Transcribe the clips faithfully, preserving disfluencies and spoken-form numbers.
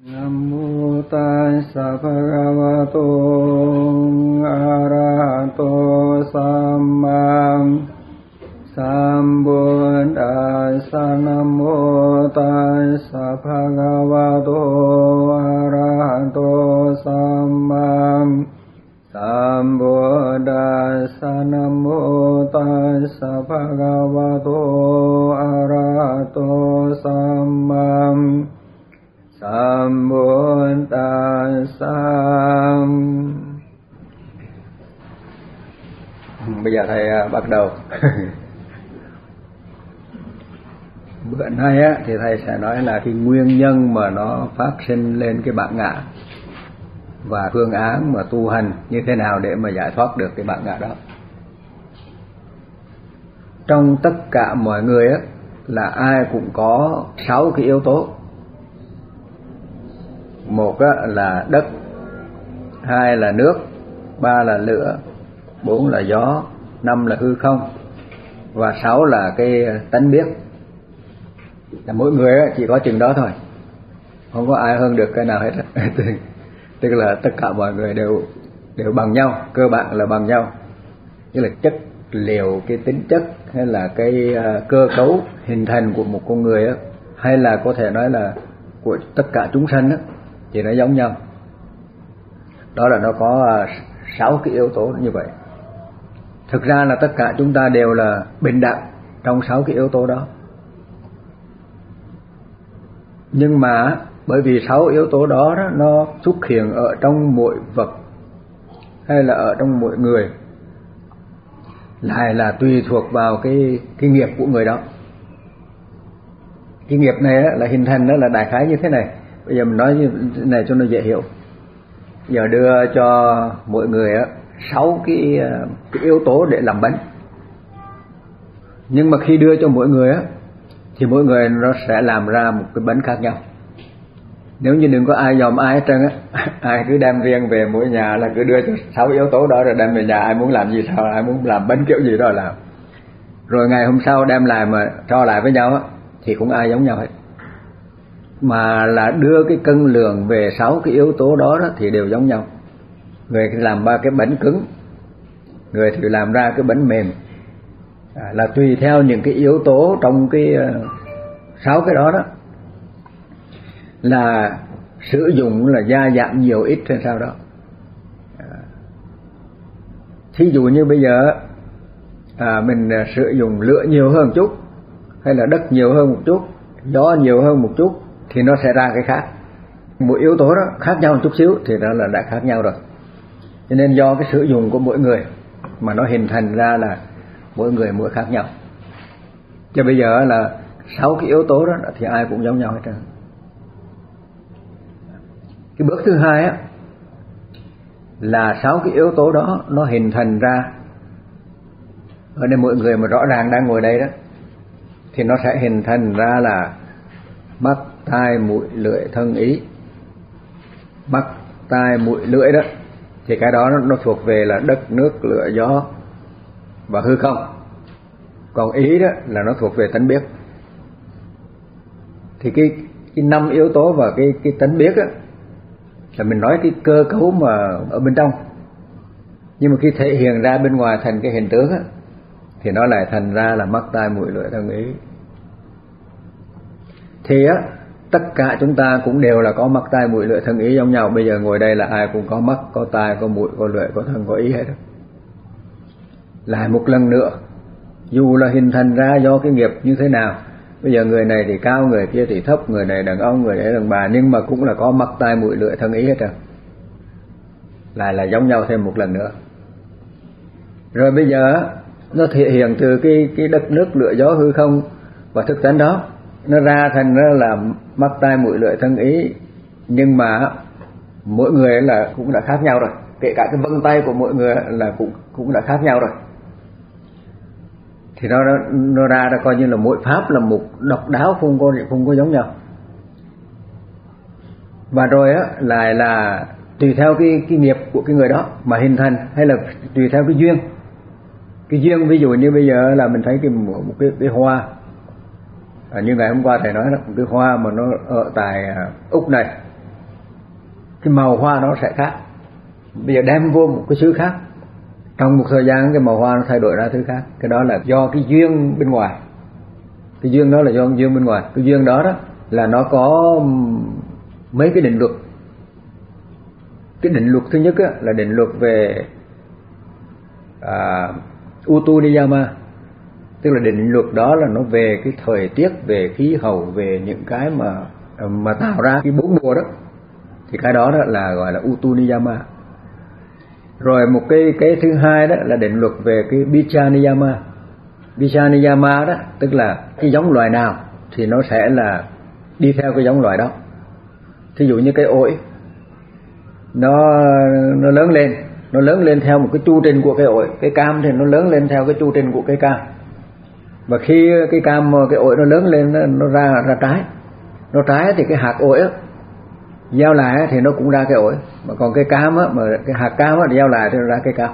Nam mô Tassa Bhagavato Arahato Samma Sambuddhassa. Nam mô Tassa Bhagavato Arahato Samma Sambuddhassa. Nam mô Tassa Bhagavato Arahato Samma Sambuddhassa. Bây giờ thầy bắt đầu. Bữa nay á, thì thầy sẽ nói là cái nguyên nhân mà nó phát sinh lên cái bản ngã và phương án mà tu hành như thế nào để mà giải thoát được cái bản ngã đó. Trong tất cả mọi người á, là ai cũng có sáu cái yếu tố. Một á, là đất, hai là nước, ba là lửa, bốn là gió, năm là hư không và sáu là cái tánh biết. Là mỗi người á, chỉ có chừng đó thôi, không có ai hơn được cái nào hết. Tức là tất cả mọi người đều đều bằng nhau, cơ bản là bằng nhau. Tức là chất liệu, cái tính chất hay là cái cơ cấu hình thành của một con người á, hay là có thể nói là của tất cả chúng sanh á, thì nó giống nhau. Đó là nó có sáu cái yếu tố như vậy. Thực ra là tất cả chúng ta đều là bình đẳng trong sáu cái yếu tố đó. Nhưng mà bởi vì sáu yếu tố đó, đó nó xuất hiện ở trong mỗi vật hay là ở trong mỗi người, lại là tùy thuộc vào cái cái nghiệp của người đó. Cái nghiệp này là hình thành đó là đại khái như thế này. Bây giờ mình nói như thế này cho nó dễ hiểu. Giờ đưa cho mỗi người sáu cái, cái yếu tố để làm bánh. Nhưng mà khi đưa cho mỗi người á, thì mỗi người nó sẽ làm ra một cái bánh khác nhau. Nếu như đừng có ai dòm ai hết trơn á, ai cứ đem riêng về mỗi nhà là cứ đưa cho sáu yếu tố đó rồi đem về nhà, ai muốn làm gì sao, ai muốn làm bánh kiểu gì đó làm. Rồi ngày hôm sau đem lại mà cho lại với nhau á, thì cũng ai giống nhau hết. Mà là đưa cái cân lượng về sáu cái yếu tố đó, đó thì đều giống nhau. Người làm ba cái bánh cứng, người thì làm ra cái bánh mềm, à, là tùy theo những cái yếu tố trong cái sáu uh, cái đó đó, là sử dụng là gia giảm nhiều ít hay sao đó. À, thí dụ như bây giờ à, mình sử dụng lửa nhiều hơn một chút, hay là đất nhiều hơn một chút, gió nhiều hơn một chút, thì nó sẽ ra cái khác. Mỗi yếu tố đó khác nhau một chút xíu thì đó là đã khác nhau rồi. Cho nên do cái sử dụng của mỗi người mà nó hình thành ra là mỗi người mỗi khác nhau. Chứ bây giờ là sáu cái yếu tố đó thì ai cũng giống nhau hết trơn. Cái bước thứ hai á, là sáu cái yếu tố đó nó hình thành ra. Ở đây mỗi người mà rõ ràng đang ngồi đây đó, thì nó sẽ hình thành ra là mắt, tai, mũi, lưỡi, thân, ý. Mắt, tai, mũi, lưỡi đó thì cái đó nó, nó thuộc về là đất, nước, lửa, gió và hư không. Còn ý đó là nó thuộc về tánh biết. Thì cái cái năm yếu tố và cái cái tánh biết á, là mình nói cái cơ cấu mà ở bên trong. Nhưng mà khi thể hiện ra bên ngoài thành cái hình tướng á, thì nó lại thành ra là mắt, tai, mũi, lưỡi, thân, ý. Thì á, tất cả chúng ta cũng đều là có mắt, tai, mũi, lưỡi, thân, ý giống nhau. Bây giờ ngồi đây là ai cũng có mắt, có tai, có mũi, có lưỡi, có thân, có ý hết đó. Lại một lần nữa, dù là hình thành ra do cái nghiệp như thế nào, bây giờ người này thì cao, người kia thì thấp, người này đàn ông, người này đàn bà, nhưng mà cũng là có mắt, tai, mũi, lưỡi, thân, ý hết rồi. Lại là giống nhau thêm một lần nữa. Rồi bây giờ nó thể hiện từ cái, cái đất, nước, lửa, gió, hư không và thực tánh đó, nó ra thành ra là mắt, tai, mũi, lưỡi, thân, ý. Nhưng mà mỗi người là cũng đã khác nhau rồi. Kể cả cái vân tay của mỗi người là cũng, cũng đã khác nhau rồi. Thì nó, nó ra ra coi như là mỗi pháp là một độc đáo, không có, không có giống nhau. Và rồi á, lại là tùy theo cái, cái nghiệp của cái người đó mà hình thành, hay là tùy theo cái duyên. Cái duyên ví dụ như bây giờ là mình thấy cái, một cái, cái hoa, à, như ngày hôm qua thầy nói đó, một cái hoa mà nó ở tại Úc này, cái màu hoa nó sẽ khác. Bây giờ đem vô một cái xứ khác, trong một thời gian cái màu hoa nó thay đổi ra thứ khác. Cái đó là do cái duyên bên ngoài. Cái duyên đó là do duyên bên ngoài. Cái duyên đó đó là nó có mấy cái định luật. Cái định luật thứ nhất á, là định luật về à, Utu Niyama, tức là định luật đó là nó về cái thời tiết, về khí hậu, về những cái mà mà tạo ra cái bốn mùa đó, thì cái đó, đó là gọi là Utu Niyama. Rồi một cái cái thứ hai đó là định luật về cái Bicha Niyama. Bicha Niyama đó tức là cái giống loài nào thì nó sẽ là đi theo cái giống loài đó. Thí dụ như cái ổi nó nó lớn lên, nó lớn lên theo một cái chu trình của cái ổi. Cái cam thì nó lớn lên theo cái chu trình của cây cam. Và khi cái cam cái ổi nó lớn lên nó, nó ra ra trái. Nó trái thì cái hạt ổi á gieo lại thì nó cũng ra cái ổi, mà còn cái cam á, mà cái hạt cam á gieo lại thì nó ra cái cam.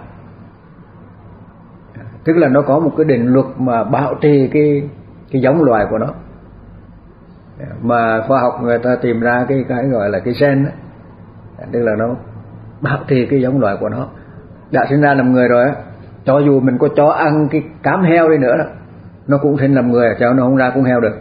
Tức là nó có một cái định luật mà bảo trì cái cái giống loài của nó. Mà khoa học người ta tìm ra cái cái gọi là cái gen đó, tức là nó bảo trì cái giống loài của nó. Đã sinh ra làm người rồi á, cho dù mình có cho ăn cái cám heo đi nữa đó, nó cũng sinh làm người, cho nó không ra cũng heo được.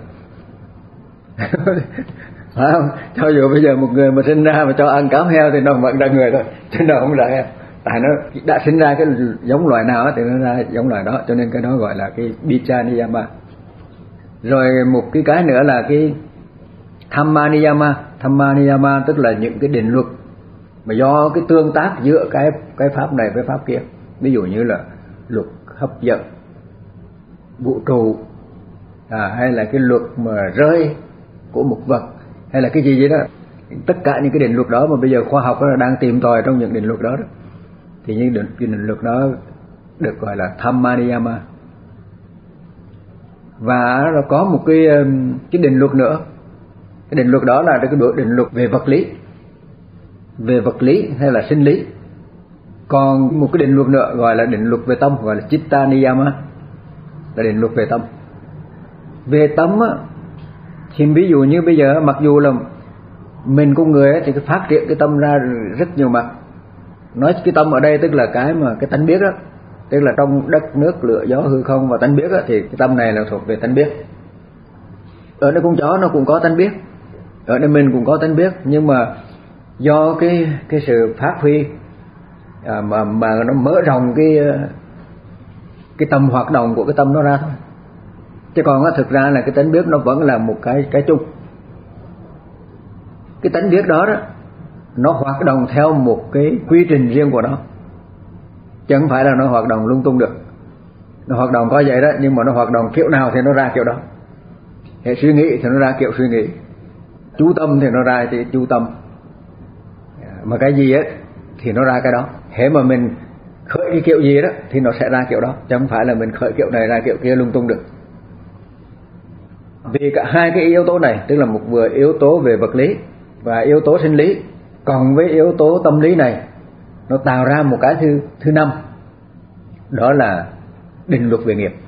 Phải không? Cho dù bây giờ một người mà sinh ra mà cho ăn cám heo thì nó vẫn ra người thôi, chứ nó không ra heo. Tại nó đã sinh ra cái giống loài nào thì nó ra giống loài đó, cho nên cái đó gọi là cái Bicha Niyama. Rồi một cái cái nữa là cái Dhamma Niyama. Dhamma Niyama tức là những cái định luật mà do cái tương tác giữa cái cái pháp này với pháp kia. Ví dụ như là luật hấp dẫn vũ trụ, à, hay là cái luật mà rơi của một vật, hay là cái gì vậy đó. Tất cả những cái định luật đó mà bây giờ khoa học nó đang tìm tòi trong những định luật đó, đó. Thì những định, cái định luật đó được gọi là Dhamma Niyama. Và nó có một cái cái định luật nữa. Cái định luật đó là cái định luật về vật lý, về vật lý hay là sinh lý. Còn một cái định luật nữa gọi là định luật về tâm, gọi là Chitta Niyama, là định luật về tâm. Về tâm á, thì ví dụ như bây giờ mặc dù là mình con người ấy, thì cái phát triển cái tâm ra rất nhiều mặt. Nói cái tâm ở đây tức là cái mà cái tánh biết đó, tức là trong đất nước lửa gió hư không và tánh biết đó, thì cái tâm này là thuộc về tánh biết. Ở nơi con chó nó cũng có tánh biết, ở nơi mình cũng có tánh biết, nhưng mà do cái cái sự phát huy à, mà mà nó mở rộng cái cái tầm hoạt động của cái tâm nó ra thôi. Chứ còn á, thực ra là cái tánh biết nó vẫn là một cái cái chung. Cái tánh biết đó đó nó hoạt động theo một cái quy trình riêng của nó, chứ không phải là nó hoạt động lung tung được. Nó hoạt động có vậy đó, nhưng mà nó hoạt động kiểu nào thì nó ra kiểu đó. Hệ suy nghĩ thì nó ra kiểu suy nghĩ, chú tâm thì nó ra thì chú tâm, mà cái gì ấy thì nó ra cái đó. Hễ mà mình khởi cái kiểu gì đó thì nó sẽ ra kiểu đó, chứ không phải là mình khởi kiểu này ra kiểu kia lung tung được. Vì cả hai cái yếu tố này, tức là một vừa yếu tố về vật lý và yếu tố sinh lý, còn với yếu tố tâm lý này, nó tạo ra một cái thứ thứ năm, đó là định luật về nghiệp.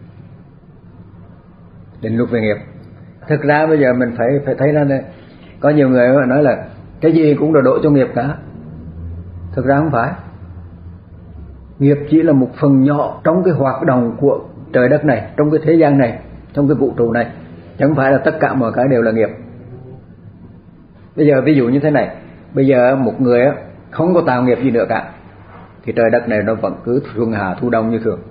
Định luật về nghiệp. Thực ra bây giờ mình phải phải thấy ra đây, có nhiều người nói là cái gì cũng đổ đổ cho nghiệp cả. Thực ra không phải. Nghiệp chỉ là một phần nhỏ trong cái hoạt động của trời đất này, trong cái thế gian này, trong cái vũ trụ này, chẳng phải là tất cả mọi cái đều là nghiệp. Bây giờ ví dụ như thế này, bây giờ một người không có tạo nghiệp gì nữa cả, thì trời đất này nó vẫn cứ xuân hạ thu đông như thường,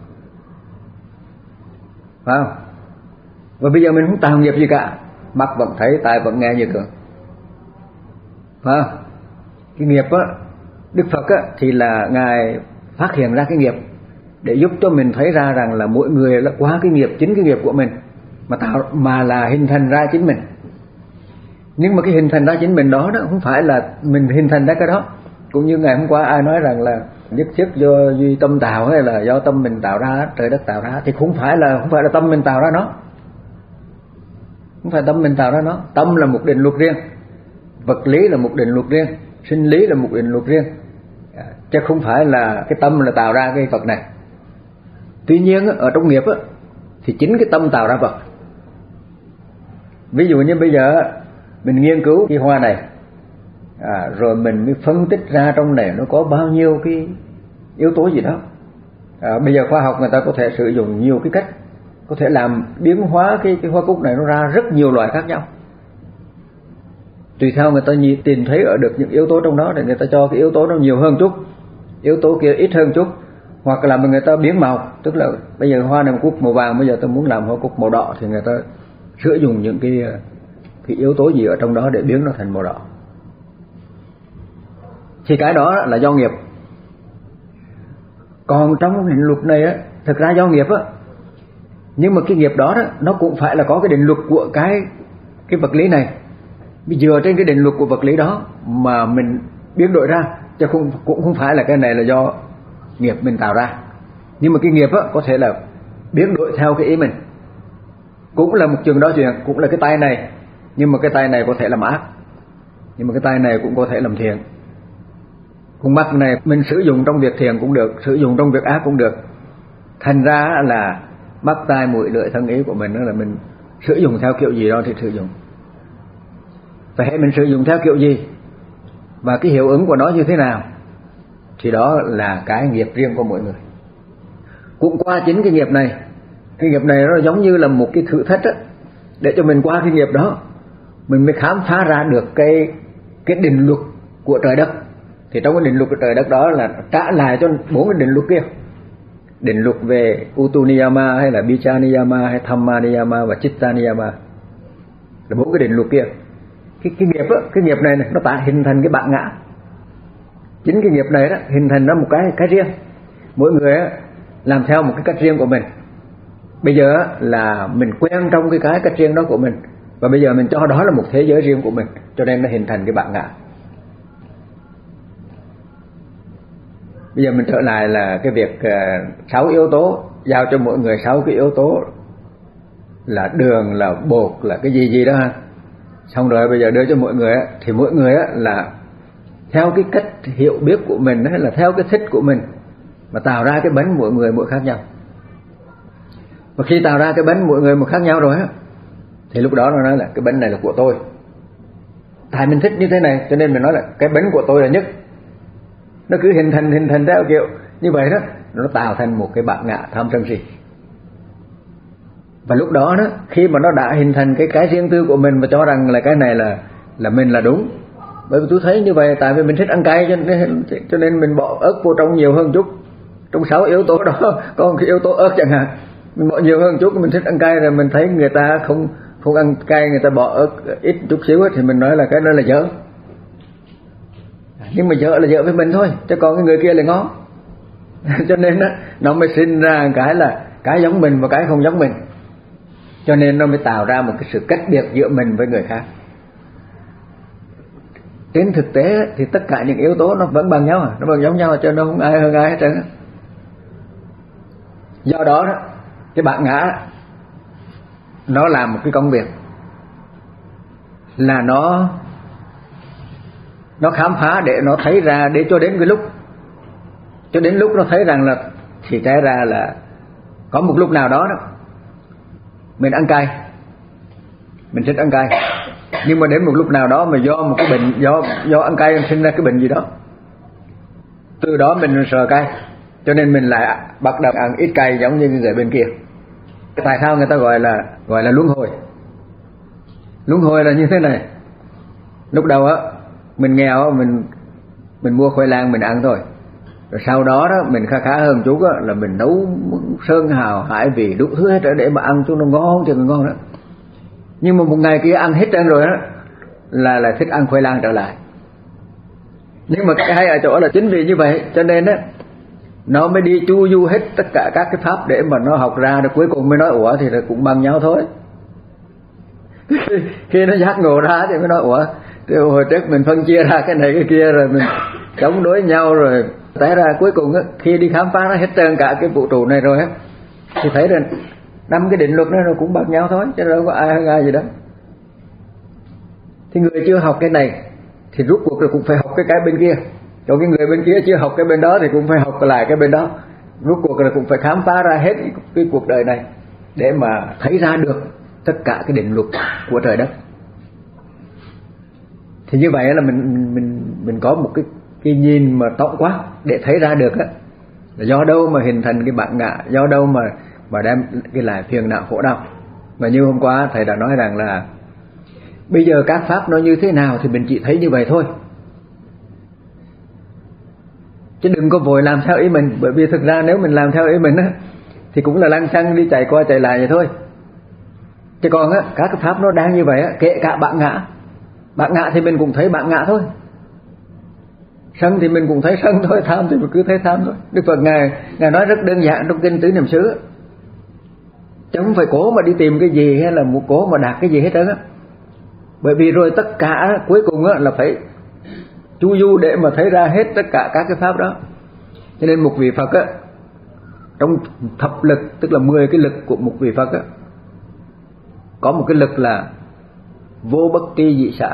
phải không? Và bây giờ mình không tạo nghiệp gì cả, mắt vẫn thấy, tai vẫn nghe như thường, phải không? Cái nghiệp á, Đức Phật á, thì là Ngài phát hiện ra cái nghiệp để giúp cho mình thấy ra rằng là mỗi người là qua cái nghiệp, chính cái nghiệp của mình mà tạo, mà là hình thành ra chính mình. Nhưng mà cái hình thành ra chính mình đó, đó không phải là mình hình thành ra cái đó. Cũng như ngày hôm qua ai nói rằng là nhất thiết do duy tâm tạo, hay là do tâm mình tạo ra, trời đất tạo ra, thì không phải là không phải là tâm mình tạo ra nó. Không phải tâm mình tạo ra nó. Tâm là một định luật riêng, vật lý là một định luật riêng, sinh lý là một định luật riêng, chứ không phải là cái tâm là tạo ra cái vật này. Tuy nhiên ở trong nghiệp thì chính cái tâm tạo ra vật. Ví dụ như bây giờ mình nghiên cứu cái hoa này, à, rồi mình mới phân tích ra trong này nó có bao nhiêu cái yếu tố gì đó. À, bây giờ khoa học người ta có thể sử dụng nhiều cái cách, có thể làm biến hóa cái cái hoa cúc này nó ra rất nhiều loại khác nhau. Tùy theo người ta nhìn, tìm thấy ở được những yếu tố trong đó thì người ta cho cái yếu tố nó nhiều hơn chút, yếu tố kia ít hơn chút, hoặc là người ta biến màu, tức là bây giờ hoa này một cúc màu vàng, bây giờ tôi muốn làm hoa cúc màu đỏ thì người ta sử dụng những cái cái yếu tố gì ở trong đó để biến nó thành màu đỏ. Thì cái đó là do nghiệp. Còn trong định luật này á, thực ra do nghiệp á, nhưng mà cái nghiệp đó, đó nó cũng phải là có cái định luật của cái cái vật lý này. Bây giờ trên cái định luật của vật lý đó mà mình biến đổi ra, chứ không cũng không phải là cái này là do nghiệp mình tạo ra. Nhưng mà cái nghiệp á có thể là biến đổi theo cái ý mình. Cũng là một trường đó chuyện, cũng là cái tay này, nhưng mà cái tay này có thể làm ác, nhưng mà cái tay này cũng có thể làm thiện. Con mắt này mình sử dụng trong việc thiện cũng được, sử dụng trong việc ác cũng được. Thành ra là mắt, tai, mũi, lưỡi, thân, ý của mình đó là mình sử dụng theo kiểu gì đó thì sử dụng. Và hãy mình sử dụng theo kiểu gì và cái hiệu ứng của nó như thế nào thì đó là cái nghiệp riêng của mỗi người. Cũng qua chính cái nghiệp này, cái nghiệp này nó giống như là một cái thử thách đó, để cho mình qua cái nghiệp đó mình mới khám phá ra được cái cái định luật của trời đất. Thì trong cái định luật của trời đất đó là trả lại cho bốn cái định luật kia, định luật về Utu Niyama hay là Bicha Niyama hay Thamma Niyama và Chitta Niyama, là bốn cái định luật kia. Cái, cái nghiệp á, cái nghiệp này, này nó tạo hình thành cái bản ngã. Chính cái nghiệp này đó hình thành ra một cái cái riêng. Mỗi người á, làm theo một cái cách riêng của mình. Bây giờ á, là mình quen trong cái cái cách riêng đó của mình, và bây giờ mình cho đó là một thế giới riêng của mình, cho nên nó hình thành cái bản ngã. Bây giờ mình trở lại là cái việc uh, sáu yếu tố, giao cho mỗi người sáu cái yếu tố là đường, là bột, là cái gì gì đó ha. Xong rồi bây giờ đưa cho mỗi người á, thì mỗi người á là theo cái cách hiểu biết của mình hay là theo cái thích của mình mà tạo ra cái bánh mỗi người mỗi khác nhau. Và khi tạo ra cái bánh mỗi người một khác nhau rồi á, thì lúc đó nó nói là cái bánh này là của tôi. Tại mình thích như thế này cho nên mình nói là cái bánh của tôi là nhất. Nó cứ hình thành hình thành theo kiểu như vậy đó, nó tạo thành một cái bản ngã tham sân si. Và lúc đó đó, khi mà nó đã hình thành cái cái riêng tư của mình và cho rằng là cái này là là mình là đúng. Bởi vì tôi thấy như vậy, tại vì mình thích ăn cay cho nên cho nên mình bỏ ớt vô trong nhiều hơn chút. Trong sáu yếu tố đó có một cái yếu tố ớt chẳng hạn, mình bỏ nhiều hơn chút, mình thích ăn cay rồi mình thấy người ta không không ăn cay, người ta bỏ ớt ít chút xíu thì mình nói là cái đó là dở. Nhưng mà dở là dở với mình thôi, chứ còn cái người kia là ngon. Cho nên đó, nó mới sinh ra cái là cái giống mình và cái không giống mình. Cho nên nó mới tạo ra một cái sự cách biệt giữa mình với người khác. Trên thực tế thì tất cả những yếu tố nó vẫn bằng nhau, nó bằng giống nhau, cho nên nó không ai hơn ai hết trơn. Do đó đó, cái bản ngã nó làm một cái công việc là nó nó khám phá để nó thấy ra, để cho đến cái lúc cho đến lúc nó thấy rằng là thì té ra là có một lúc nào đó đó mình ăn cay, mình thích ăn cay, nhưng mà đến một lúc nào đó mà do một cái bệnh, do do ăn cay sinh ra cái bệnh gì đó, từ đó mình sợ cay, cho nên mình lại bắt đầu ăn ít cay giống như người bên kia. Tại sao người ta gọi là gọi là luân hồi? Luân hồi là như thế này. Lúc đầu á mình nghèo, mình mình mua khoai lang mình ăn thôi. Rồi sau đó đó mình khá khá hơn chút á, là mình nấu sơn hào hải vị đủ thứ hết để mà ăn cho nó ngon cho nó ngon đó. Nhưng mà một ngày kia ăn hết trơn rồi á là là thích ăn khoai lang trở lại. Nhưng mà cái hay ở chỗ là chính vì như vậy cho nên á nó mới đi chu du hết tất cả các cái pháp để mà nó học ra, rồi cuối cùng mới nói ủa thì là cũng bằng nhau thôi. Khi nó giác ngộ ra thì mới nói ủa thì hồi trước mình phân chia ra cái này cái kia rồi mình chống đối nhau, rồi té ra cuối cùng á khi đi khám phá nó hết trơn cả cái vũ trụ này rồi á thì thấy rằng năm cái định luật đó nó cũng bằng nhau thôi, chứ đâu có ai hơn ai gì đó. Thì người chưa học cái này thì rút cuộc rồi cũng phải học cái cái bên kia, còn cái người bên kia chưa học cái bên đó thì cũng phải học lại cái bên đó, rút cuộc rồi cũng phải khám phá ra hết cái, cái cuộc đời này để mà thấy ra được tất cả cái định luật của trời đất. Thì như vậy là mình mình mình có một cái cái nhìn mà tổng quát để thấy ra được á, là do đâu mà hình thành cái bản ngã, do đâu mà mà đem cái lại phiền não khổ đau. Và như hôm qua thầy đã nói rằng là bây giờ các pháp nó như thế nào thì mình chỉ thấy như vậy thôi, chứ đừng có vội làm theo ý mình. Bởi vì thực ra nếu mình làm theo ý mình á thì cũng là lăng xăng đi chạy qua chạy lại vậy thôi. Chứ còn á, các cái pháp nó đang như vậy á, kể cả bản ngã, bản ngã thì mình cũng thấy bản ngã thôi, sân thì mình cũng thấy sân thôi, tham thì mình cứ thấy tham thôi. Đức Phật ngài ngài nói rất đơn giản trong kinh Tứ Niệm xứ, chứ không phải cố mà đi tìm cái gì hay là muốn cố mà đạt cái gì hết trơn á. Bởi vì rồi tất cả cuối cùng á là phải chu du để mà thấy ra hết tất cả các cái pháp đó. Cho nên một vị Phật á, trong thập lực, tức là mười cái lực của một vị Phật á, có một cái lực là vô bất tri dị xả,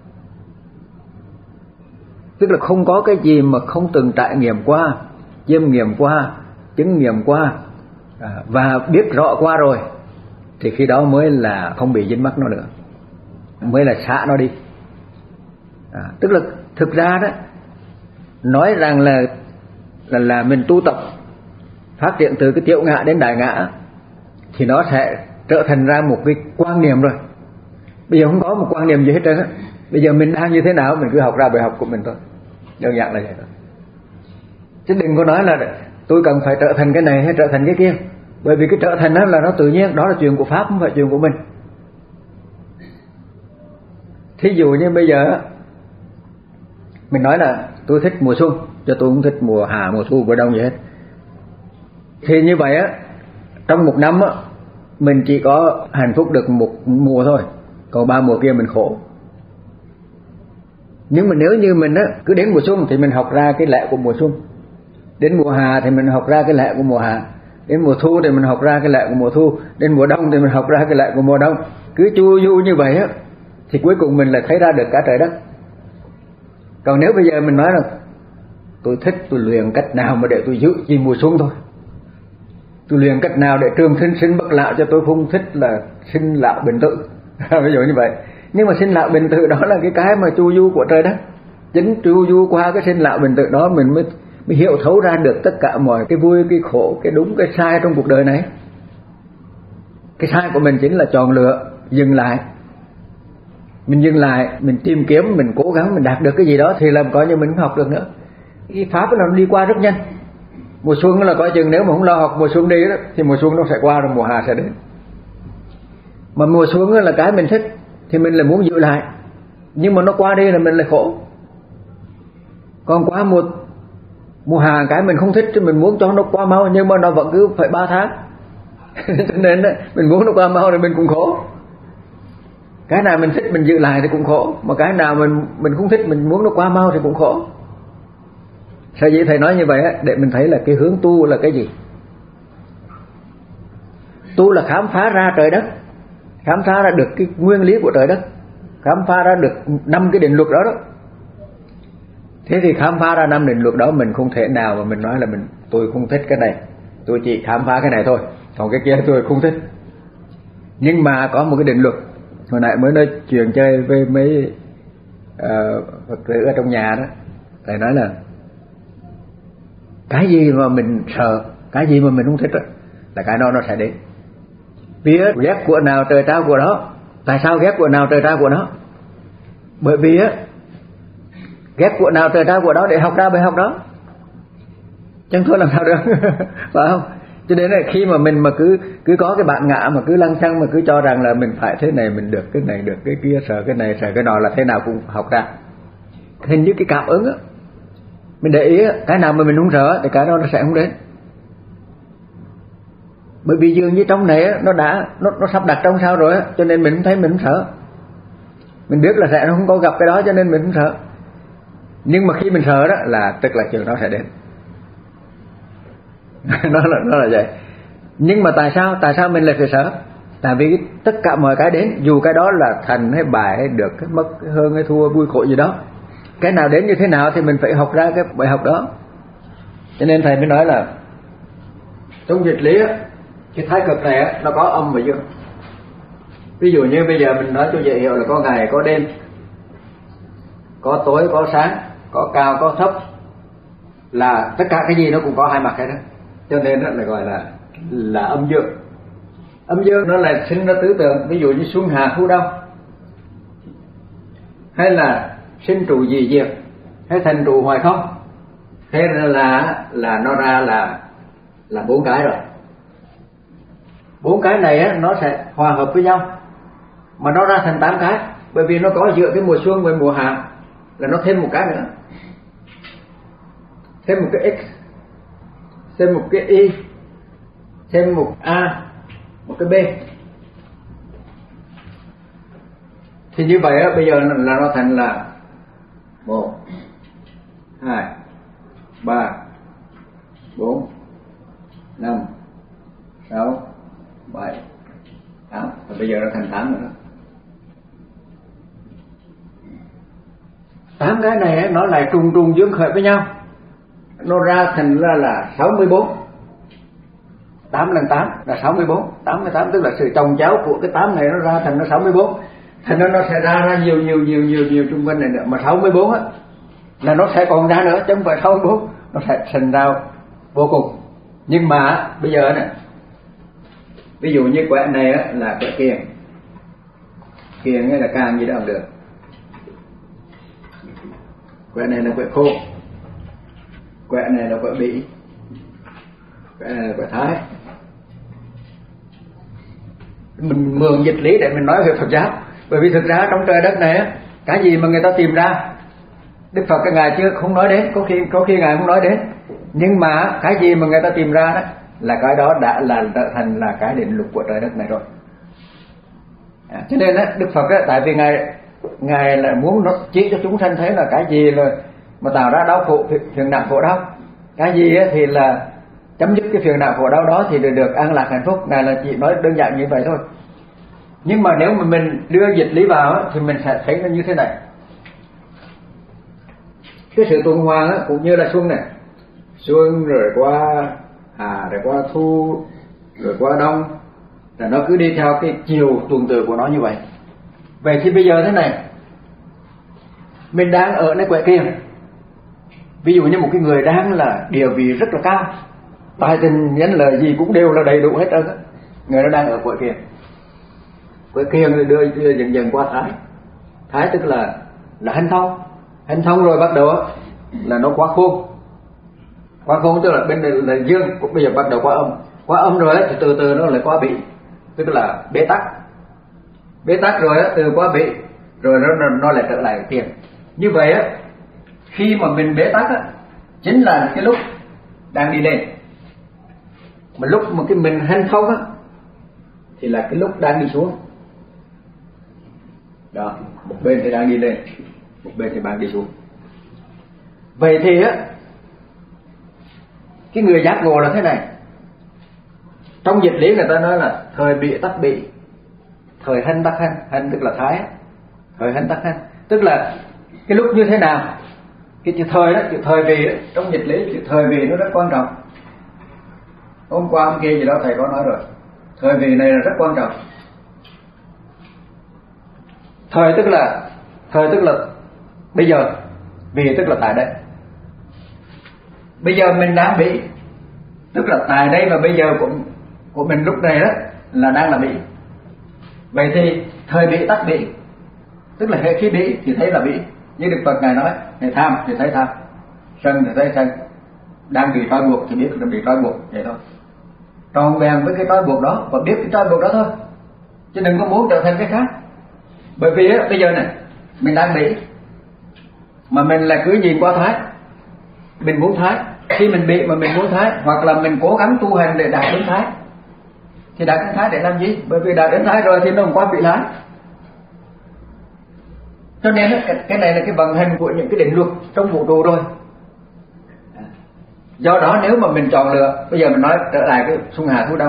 tức là không có cái gì mà không từng trải nghiệm qua, chiêm nghiệm qua, chứng nghiệm qua và biết rõ qua rồi, thì khi đó mới là không bị dính mắc nó nữa, mới là xả nó đi. À, tức là thực ra đó, nói rằng là là là mình tu tập phát triển từ cái tiểu ngã đến đại ngã thì nó sẽ trở thành ra một cái quan niệm rồi. Bây giờ không có một quan niệm gì hết trơn á. Bây giờ mình đang như thế nào mình cứ học ra bài học của mình thôi, đơn giản là vậy thôi. Chứ đừng có nói là tôi cần phải trở thành cái này hay trở thành cái kia, bởi vì cái trở thành đó là nó tự nhiên, đó là chuyện của pháp, không phải chuyện của mình. Thí dụ như bây giờ mình nói là tôi thích mùa xuân, cho tôi không thích mùa hạ, mùa thu, mùa đông gì hết. Thì như vậy á, trong một năm á, mình chỉ có hạnh phúc được một mùa thôi, còn ba mùa kia mình khổ. Nhưng mà nếu như mình á, cứ đến mùa xuân thì mình học ra cái lẽ của mùa xuân, đến mùa hạ thì mình học ra cái lẽ của mùa hạ, đến mùa thu thì mình học ra cái lẽ của mùa thu, đến mùa đông thì mình học ra cái lẽ của mùa đông. Cứ chu du như vậy á, thì cuối cùng mình lại thấy ra được cả trời đất. Còn nếu bây giờ mình nói là tôi thích tôi luyện cách nào mà để tôi giữ chỉ mùa xuân thôi, tôi luyện cách nào để trường sinh sinh bất lão, cho tôi không thích là sinh lão bệnh tử ví dụ như vậy. Nhưng mà sinh lão bệnh tử đó là cái cái mà chu du của trời đất. Chính chu du qua cái sinh lão bệnh tử đó mình mới, mới hiểu thấu ra được tất cả mọi cái vui, cái khổ, cái đúng, cái sai trong cuộc đời này. Cái sai của mình chính là chọn lựa, dừng lại. Mình dừng lại, mình tìm kiếm, mình cố gắng, mình đạt được cái gì đó thì làm coi như mình không học được nữa. Cái pháp là nó đi qua rất nhanh. Mùa xuân là coi chừng nếu mà không lo học mùa xuân đi đó, thì mùa xuân nó sẽ qua rồi mùa hạ sẽ đến. Mà mùa xuân là cái mình thích thì mình lại muốn giữ lại, nhưng mà nó qua đi là mình lại khổ. Còn qua mùa mùa hạ cái mình không thích thì mình muốn cho nó qua mau, nhưng mà nó vẫn cứ phải ba tháng cho nên đó, mình muốn nó qua mau thì mình cũng khổ. Cái nào mình thích mình giữ lại thì cũng khổ, mà cái nào mình mình không thích mình muốn nó qua mau thì cũng khổ. Sao vậy thầy nói như vậy á, để mình thấy là cái hướng tu là cái gì. Tu là khám phá ra trời đất, khám phá ra được cái nguyên lý của trời đất, khám phá ra được năm cái định luật đó đó. Thế thì khám phá ra năm định luật đó, mình không thể nào mà mình nói là mình tôi không thích cái này, tôi chỉ khám phá cái này thôi, còn cái kia tôi không thích. Nhưng mà có một cái định luật. Hồi nãy mới nói chuyện chơi với mấy uh, Phật tử ở trong nhà đó, thầy nói là cái gì mà mình sợ, cái gì mà mình không thích đó, là cái đó nó sẽ đến. Vì ghét của nào trời trao của đó. Tại sao ghét của nào trời trao của đó? Bởi vì á, ghét của nào trời trao của đó để học ra bài học đó, chẳng thôi làm sao được phải không? Cho nên là khi mà mình mà cứ cứ có cái bản ngã mà cứ lăng xăng mà cứ cho rằng là mình phải thế này, mình được cái này, được cái kia, sợ cái này, sợ cái nọ, là thế nào cũng học ra. Hình như cái cảm ứng á, mình để ý á, cái nào mà mình không sợ thì cái đó nó sẽ không đến. Bởi vì dường như trong này á, nó đã nó nó sắp đặt trong sao rồi á, cho nên mình không thấy mình không sợ. Mình biết là sẽ không có gặp cái đó cho nên mình không sợ. Nhưng mà khi mình sợ đó là tức là chuyện đó sẽ đến. nó là nó là vậy. Nhưng mà tại sao tại sao mình lại phải sợ? Tại vì tất cả mọi cái đến, dù cái đó là thành hay bại hay được hay mất hay hơn hay thua, vui khổ gì đó, cái nào đến như thế nào thì mình phải học ra cái bài học đó. Cho nên thầy mới nói là trong dịch lý á, cái thái cực này á, nó có âm và dương. Ví dụ như bây giờ mình nói cho dễ hiểu là có ngày có đêm, có tối có sáng, có cao có thấp, là tất cả cái gì nó cũng có hai mặt hết đó. Cho nên đó là gọi là là âm dương. Âm dương nó là sinh ra tứ tượng, ví dụ như xuân hạ thu đông, hay là sinh trụ dị diệt, hay thành trụ hoài không. Thế là là nó ra là là bốn cái rồi. Bốn cái này á, nó sẽ hòa hợp với nhau mà nó ra thành tám cái, bởi vì nó có giữa cái mùa xuân với mùa hạ là nó thêm một cái nữa, thêm một cái x, thêm một cái y, thêm một a, một cái b. Thì như vậy á, bây giờ là nó thành là một, hai, ba, bốn, năm, sáu, bảy, tám. Và bây giờ nó thành tám nữa. Tám cái này á, nó lại trùng trùng dương khởi với nhau, nó ra thành ra là sáu mươi bốn. Tám lần tám là sáu mươi bốn. Tám mươi tám tức là sự chồng chéo của cái tám này nó ra thành nó sáu mươi bốn. Thành nó nó sẽ ra ra nhiều nhiều nhiều nhiều nhiều trung quanh này nữa. Mà sáu mươi bốn á là nó sẽ còn ra nữa chứ không phải sáu mươi bốn, nó sẽ thành ra vô cùng. Nhưng mà bây giờ này, ví dụ như quẻ này á là quẻ kiềng, kiềng hay là càng gì đó cũng được. Quẻ này là quẻ khô, quẻ này là quẻ bỉ, quẻ này là quẻ thái. Mình mượn dịch lý để mình nói về Phật giáo, bởi vì thực ra trong trời đất này á, cái gì mà người ta tìm ra, Đức Phật cái ngài chưa không nói đến, có khi có khi ngài không nói đến, nhưng mà cái gì mà người ta tìm ra đó là cái đó đã là trở thành là cái định luật của trời đất này rồi. À, cho nên á, Đức Phật á, tại vì ngài ngài là muốn nó chỉ cho chúng sanh thấy là cái gì là mà tạo ra đau khổ, phiền não khổ đau, cái gì á thì là chấm dứt cái phiền não khổ đau đó thì được, được an lạc hạnh phúc. Ngài là chỉ nói đơn giản như vậy thôi. Nhưng mà nếu mà mình đưa dịch lý vào á, thì mình sẽ thấy nó như thế này. Cái sự tuần hoàn á, cũng như là xuân này, xuân rồi qua hạ, rồi qua thu, rồi qua đông, là nó cứ đi theo cái chiều tuần tự của nó như vậy. Vậy thì bây giờ thế này, mình đang ở nơi quẻ kiềng, ví dụ như một cái người đang là địa vị rất là cao, tài tình nhân lợi gì cũng đều là đầy đủ hết trơn, người đó đang ở quẻ kiềng. Quẻ kiềng thì đưa, đưa dần dần qua thái, thái tức là là hành thông, hành thông rồi bắt đầu là nó quá khôn, quá khôn tức là bên này là dương, cũng bây giờ bắt đầu quá âm, quá âm rồi thì từ từ nó lại quá bị, tức là bế tắc, bế tắc rồi từ quá bị rồi nó nó lại trở lại kiềng. Như vậy á, khi mà mình bế tắc á, chính là cái lúc đang đi lên, mà lúc mà cái mình hành thông á thì là cái lúc đang đi xuống. Đó, một bên thì đang đi lên, một bên thì đang đi xuống. Vậy thì á, cái người giác ngộ là thế này. Trong dịch lý người ta nói là thời bị tắc bị, thời hành tắc hành, hành tức là thái, thời hành tắc hành, tức là cái lúc như thế nào. Cái chữ thời đó, chữ thời vì đó, trong dịch lý chữ thời vì nó rất quan trọng. Hôm qua hôm kia gì đó thầy có nói rồi, thời vì này là rất quan trọng. Thời tức là thời tức là bây giờ, vì tức là tại đây. Bây giờ mình đang bị, tức là tại đây và bây giờ của của mình lúc này đó là đang là bị. Vậy thì thời bị tắc bị, tức là hệ khi bị thì thấy là bị. Như Đức Phật ngài nói, ngài tham thì thấy tham, sân thì thấy sân, đang bị trói buộc thì biết là bị trói buộc, vậy thôi. Tròn vẹn với cái trói buộc đó và biết cái trói buộc đó thôi, chứ đừng có muốn trở thành cái khác. Bởi vì á, bây giờ này mình đang bị mà mình là cứ nhìn qua thái, mình muốn thái. Khi mình bị mà mình muốn thái, hoặc là mình cố gắng tu hành để đạt đến thái, thì đạt đến thái để làm gì? Bởi vì đạt đến thái rồi thì nó không qua bị lái. Cho nên cái này là cái vận hành của những cái định luật trong vũ trụ rồi. Do đó nếu mà mình chọn lựa, bây giờ mình nói trở lại cái xuân hạ thu đông,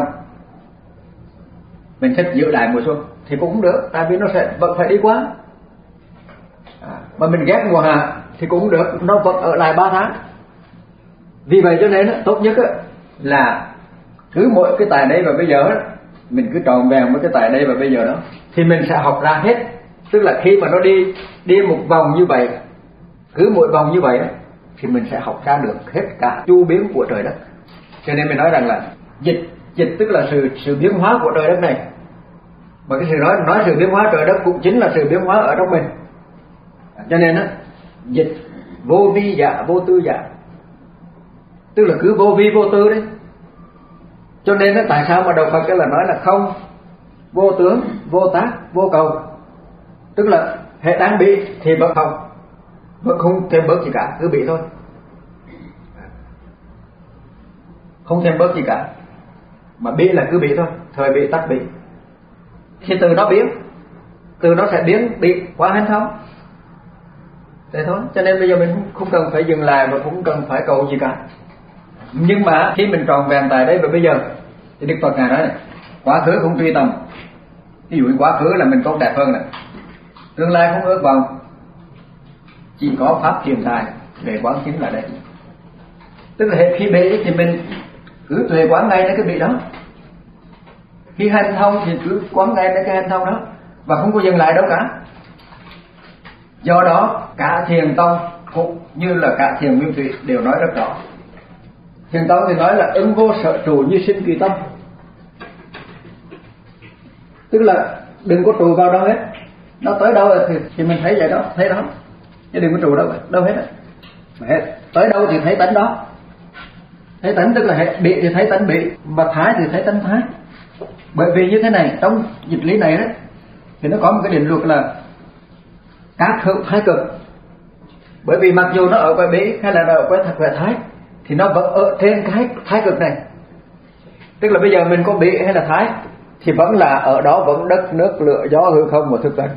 mình thích giữ lại mùa xuân thì cũng không được, tại vì nó sẽ vẫn phải đi qua. À, mà mình ghét mùa hạ thì cũng không được, nó vẫn ở lại ba tháng. Vì vậy cho nên tốt nhất là cứ mỗi cái tại đây và bây giờ mình cứ tròn vẹn với cái tại đây và bây giờ đó, thì mình sẽ học ra hết. Tức là khi mà nó đi đi một vòng như vậy cứ mỗi vòng như vậy đó, thì mình sẽ học ra được hết cả chu biến của trời đất. Cho nên mình nói rằng là dịch dịch tức là sự sự biến hóa của trời đất này, mà cái sự nói nói sự biến hóa trời đất cũng chính là sự biến hóa ở trong mình. Cho nên á, dịch vô vi dạ vô tư dạ, tức là cứ vô vi vô tư đấy. Cho nên á, tại sao mà đạo Phật là nói là không vô tướng vô tác vô cầu, tức là hệ đang bị thì vẫn không, vẫn không thêm bớt gì cả, cứ bị thôi, không thêm bớt gì cả, mà bị là cứ bị thôi, thời bị tắc bị. Thì từ nó biến, từ nó sẽ biến bị quá hành thông thế thôi. Cho nên bây giờ mình không cần phải dừng lại và cũng cần phải cầu gì cả. Nhưng mà khi mình tròn vẹn tại đây và bây giờ thì Đức Phật ngài nói này, quá khứ không truy tầm. Ví dụ như quá khứ là mình tốt đẹp hơn này, tương lai không ước vọng, chỉ có pháp hiện tại để quán chiếu lại đây. Tức là khi bị thì mình cứ tuệ quán ngay đến cái bị đó, khi hành thông thì cứ quán ngay đến cái hành thông đó, và không có dừng lại đâu cả. Do đó cả Thiền Tông cũng như là cả Thiền Nguyên Thủy đều nói rất rõ. Thiền Tông thì nói là ứng vô sở trụ như sinh tùy tâm, tức là đừng có trụ vào đâu hết, nó tới đâu thì, thì mình thấy vậy đó, thấy đó, chứ đừng có trụ đâu đâu hết. Hết tới đâu thì thấy tánh đó, thấy tánh tức là bị thì thấy tánh bị, mà thái thì thấy tánh thái. Bởi vì như thế này, trong dịch lý này đó thì nó có một cái định luật là các hữu thái cực. Bởi vì mặc dù nó ở ngoài bỉ hay là nó ở ngoài thật về thái thì nó vẫn ở trên cái thái cực này. Tức là bây giờ mình có bỉ hay là thái thì vẫn là ở đó, vẫn đất nước lửa gió hư không và thực tánh.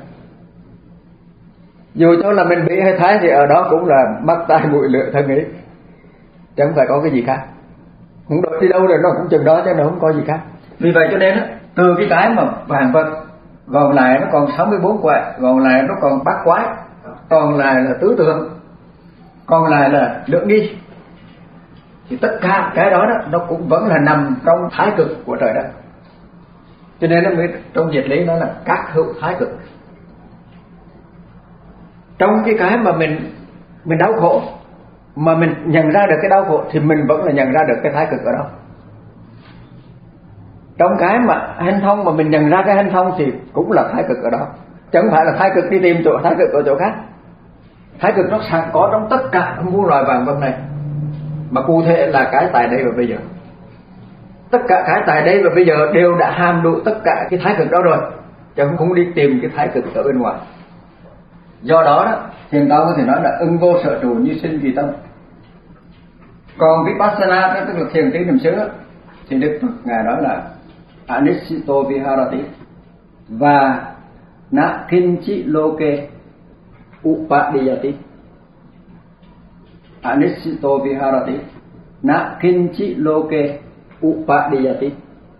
Dù cho là mình bỉ hay thái thì ở đó cũng là mắt tai mũi lưỡi thân ý, chẳng phải có cái gì khác. Không đổi đi đâu rồi nó cũng chừng đó, chứ nó không có gì khác. Vì vậy cho nên á, từ cái cái mà vạn vật gồm lại nó còn sáu mươi bốn quệ, gồm lại nó còn bát quái, còn lại là tứ tượng, còn lại là lượng nghi, thì tất cả cái đó, đó nó cũng vẫn là nằm trong thái cực của trời đất. Cho nên nó mới trong dịch lý nó là các hữu thái cực. Trong cái cái mà mình mình đau khổ, mà mình nhận ra được cái đau khổ thì mình vẫn là nhận ra được cái thái cực ở đâu. Trong cái mà hành thông mà mình nhận ra cái hành thông thì cũng là thái cực ở đó, chẳng phải là thái cực đi tìm chỗ thái cực ở chỗ khác. Thái cực nó sẵn có trong tất cả muôn loài vạn vật này, mà cụ thể là cái tại đây và bây giờ. Tất cả cái tại đây và bây giờ đều đã hàm đủ tất cả cái thái cực đó rồi, chứ không đi tìm cái thái cực ở bên ngoài. Do đó đó, Thiền Tông thì nói là ưng vô sở trụ như sinh tùy tâm. Còn Vipassana tức là thiền tứ niệm xứ thì Đức Phật ngài nói là Anisito Viharati và Na Kinchi Loke Upadiyati. Anisito Viharati Na Kinchi Loke Upadiyati.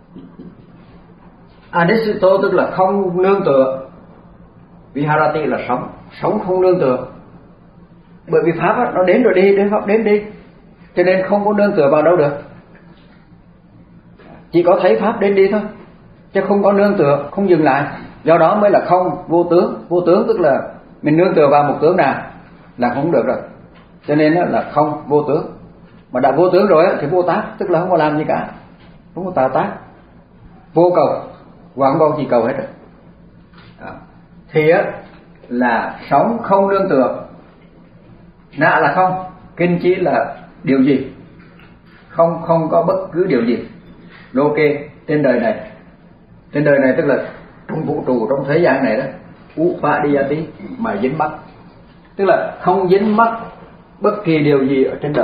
Anisito tức là không nương tựa, Viharati là sống, sống không nương tựa. Bởi vì pháp đó, nó đến rồi đi, đến pháp đến đi, cho nên không có nương tựa vào đâu được. Chỉ có thấy pháp đến đi thôi, chứ không có nương tựa, không dừng lại. Do đó mới là không vô tướng. Vô tướng tức là mình nương tựa vào một tướng nào là không được rồi. Cho nên là không vô tướng. Mà đã vô tướng rồi thì vô tác, tức là không có làm gì cả, không có tạo tác. Vô cầu, quảng con gì cầu hết rồi. Đó. Thì á là sống không nương tựa. Nạ là không, kinh chỉ là điều gì, không không có bất cứ điều gì. Lô kê trên đời này, trên đời này tức là trong vũ trụ, trong thế gian này đó, Upadiyati mà dính mắc, tức là không dính mắc bất kỳ điều gì ở trên đời.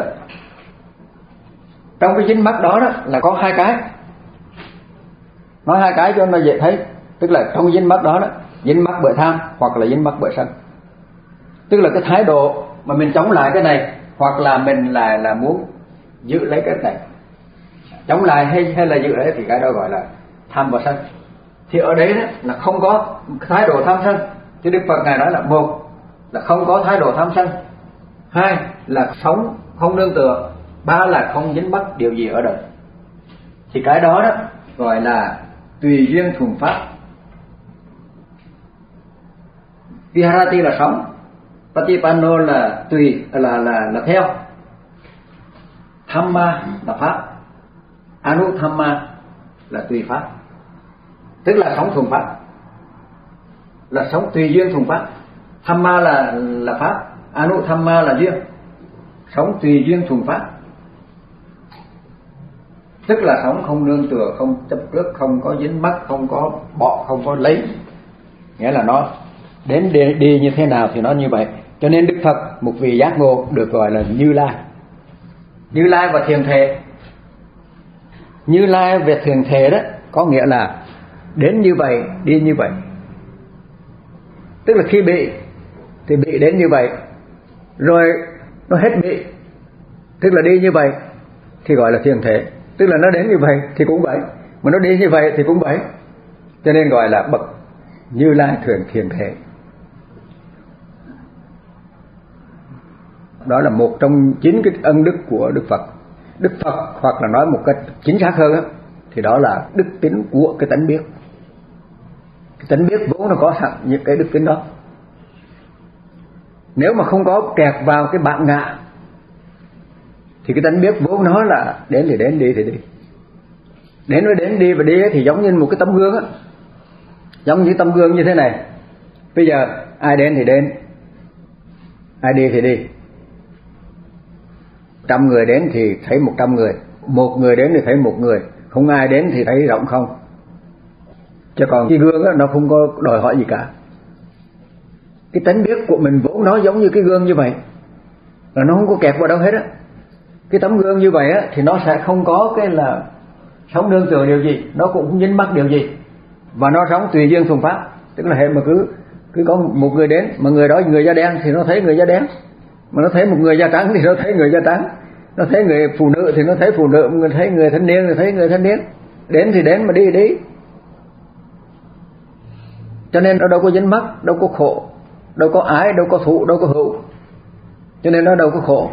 Trong cái dính mắc đó đó là có hai cái, nói hai cái cho nó dễ thấy. Tức là trong dính mắc đó đó, dính mắc bởi tham hoặc là dính mắc bởi sân. Tức là cái thái độ mà mình chống lại cái này, hoặc là mình là là muốn giữ lấy cái này. Chống lại hay hay là giữ lấy thì cái đó gọi là tham và sân. Thì ở đấy đó là không có thái độ tham sân. Chứ Đức Phật ngài nói là một là không có thái độ tham sân, hai là sống không nương tựa, ba là không dính mắc điều gì ở đời. Thì cái đó đó gọi là tùy duyên thuần pháp. Viharati là sống, Patipanno là tùy, là là là theo. Dhamma là pháp, Anuthamma là tùy pháp, tức là sống thuần pháp, là sống tùy duyên thuần pháp. Dhamma là là pháp, Anuthamma là duyên, sống tùy duyên thuần pháp, tức là sống không nương tựa, không chấp trước, không có dính mắc, không có bỏ, không có lấy, nghĩa là nó đến đi, đi như thế nào thì nó như vậy. Cho nên Đức Phật, một vị giác ngộ, được gọi là Như Lai. Như Lai và thiền thể. Như Lai về thiền thể đó có nghĩa là đến như vậy, đi như vậy. Tức là khi bị thì bị đến như vậy, rồi nó hết bị, tức là đi như vậy thì gọi là thiền thể. Tức là nó đến như vậy thì cũng vậy, mà nó đi như vậy thì cũng vậy. Cho nên gọi là bậc Như Lai thiền thiền thể. Đó là một trong chín cái ân đức của Đức Phật. Đức Phật, hoặc là nói một cách chính xác hơn đó, thì đó là đức tính của cái tánh biết. Cái tánh biết vốn nó có sẵn những cái đức tính đó. Nếu mà không có kẹt vào cái bản ngã thì cái tánh biết vốn nó là đến thì đến, đi thì đi. Đến với đến, đi và đi thì giống như một cái tấm gương á, giống như tấm gương như thế này. Bây giờ ai đến thì đến, ai đi thì đi. Trăm người đến thì thấy một trăm người, một người đến thì thấy một người, không ai đến thì thấy rộng không. Chứ còn cái gương đó, nó không có đòi hỏi gì cả. Cái tánh biết của mình vốn nó giống như cái gương như vậy, là nó không có kẹt vào đâu hết á. Cái tấm gương như vậy á thì nó sẽ không có cái là sống nương tựa điều gì, nó cũng không dính mắc điều gì, và nó sống tùy duyên thuần pháp. Tức là hệ mà cứ cứ có một người đến, mà người đó người da đen thì nó thấy người da đen, mà nó thấy một người da trắng thì nó thấy người da trắng, nó thấy người phụ nữ thì nó thấy phụ nữ, người thấy người thanh niên thì thấy người thanh niên. Đến thì đến, mà đi thì đi. Cho nên nó đâu có dính mắc, đâu có khổ, đâu có ái, đâu có thụ, đâu có hữu. Cho nên nó đâu có khổ.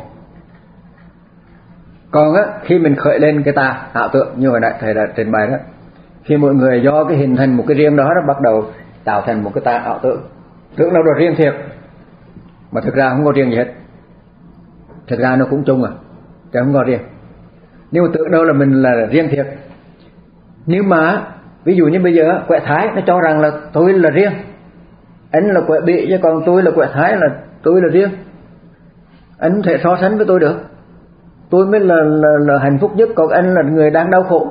Còn á, khi mình khởi lên cái ta ảo tượng như hồi nãy thầy đã trình bày đó, khi mọi người do cái hình thành một cái riêng đó, nó bắt đầu tạo thành một cái ta ảo tượng, tưởng đâu là riêng thiệt, mà thực ra không có riêng gì hết. Thực ra nó cũng chung à, chứ không có riêng. Nhưng mà tưởng đâu là mình là riêng thiệt. Nhưng mà ví dụ như bây giờ Quẹ Thái nó cho rằng là tôi là riêng, anh là Quẹ Bị, chứ còn tôi là Quẹ Thái, là tôi là riêng. Anh không thể so sánh với tôi được. Tôi mới là, là, là hạnh phúc nhất, còn anh là người đang đau khổ.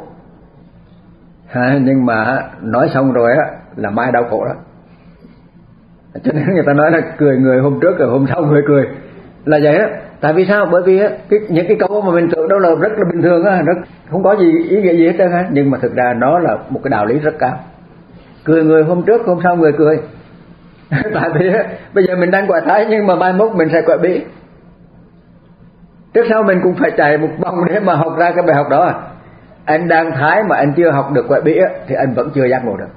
À, nhưng mà nói xong rồi á là mai đau khổ đó. Cho nên người ta nói là cười người hôm trước rồi hôm sau người cười là vậy đó. Tại vì sao? Bởi vì á, cái, những cái câu mà mình tưởng đâu là rất là bình thường á, rất không có gì ý nghĩa gì hết trơn á, nhưng mà thực ra nó là một cái đạo lý rất cao. Cười người hôm trước hôm sau người cười. Tại vì á, bây giờ mình đang Quẹ Thái, nhưng mà mai mốt mình sẽ Quẹ Bị. Trước sau mình cũng phải chạy một vòng để mà học ra cái bài học đó. Anh đang Thái mà anh chưa học được Quẹ Bị á, thì anh vẫn chưa giác ngộ được.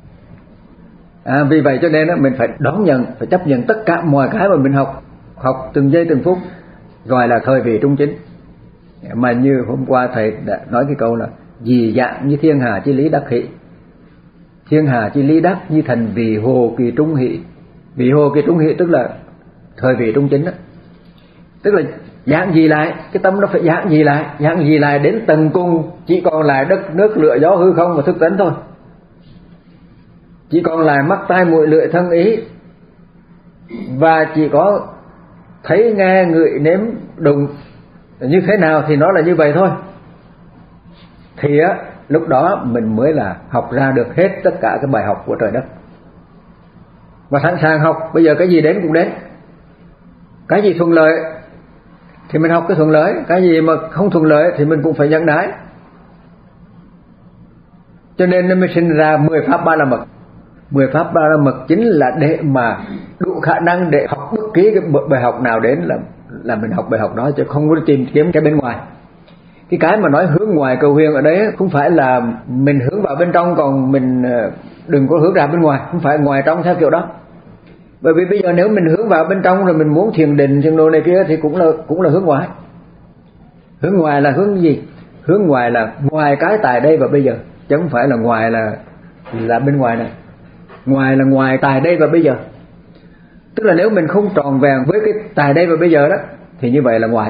À, vì vậy cho nên á, mình phải đón nhận, phải chấp nhận tất cả mọi cái mà mình học, học từng giây từng phút, gọi là thời vị trung chính. Mà như hôm qua thầy đã nói cái câu là dị dạng như thiên hà chi lý đắc hỷ, thiên hà chi lý đắc như thành vì hồ kỳ trung hỷ. Vì hồ kỳ trung hỷ tức là thời vị trung chính đó. Tức là dạng gì lại, cái tâm nó phải dạng gì lại, dạng gì lại đến tận cùng, chỉ còn lại đất nước lửa gió hư không và thức tánh thôi. Chỉ còn lại mắt tai mũi lưỡi thân ý, và chỉ có thấy nghe ngửi nếm đụng như thế nào thì nó là như vậy thôi. Thì á, lúc đó mình mới là học ra được hết tất cả cái bài học của trời đất, và sẵn sàng học. Bây giờ cái gì đến cũng đến. Cái gì thuận lợi thì mình học cái thuận lợi, cái gì mà không thuận lợi thì mình cũng phải nhận đái. Cho nên nó mới sinh ra mười pháp ba la mật. Mười pháp ba la mật chính là để mà đủ khả năng để học bất kỳ cái bài học nào đến là là mình học bài học đó, chứ không có tìm kiếm cái bên ngoài. Cái cái mà nói hướng ngoài cầu huyền ở đấy không phải là mình hướng vào bên trong, còn mình đừng có hướng ra bên ngoài, không phải ngoài trong theo kiểu đó. Bởi vì bây giờ nếu mình hướng vào bên trong rồi mình muốn thiền định thiền đồ này kia thì cũng là cũng là hướng ngoài. Hướng ngoài là hướng gì? Hướng ngoài là ngoài cái tại đây và bây giờ, chứ không phải là ngoài là là bên ngoài này. Ngoài là ngoài tại đây và bây giờ. Tức là nếu mình không tròn vẹn với cái tại đây và bây giờ đó thì như vậy là ngoài.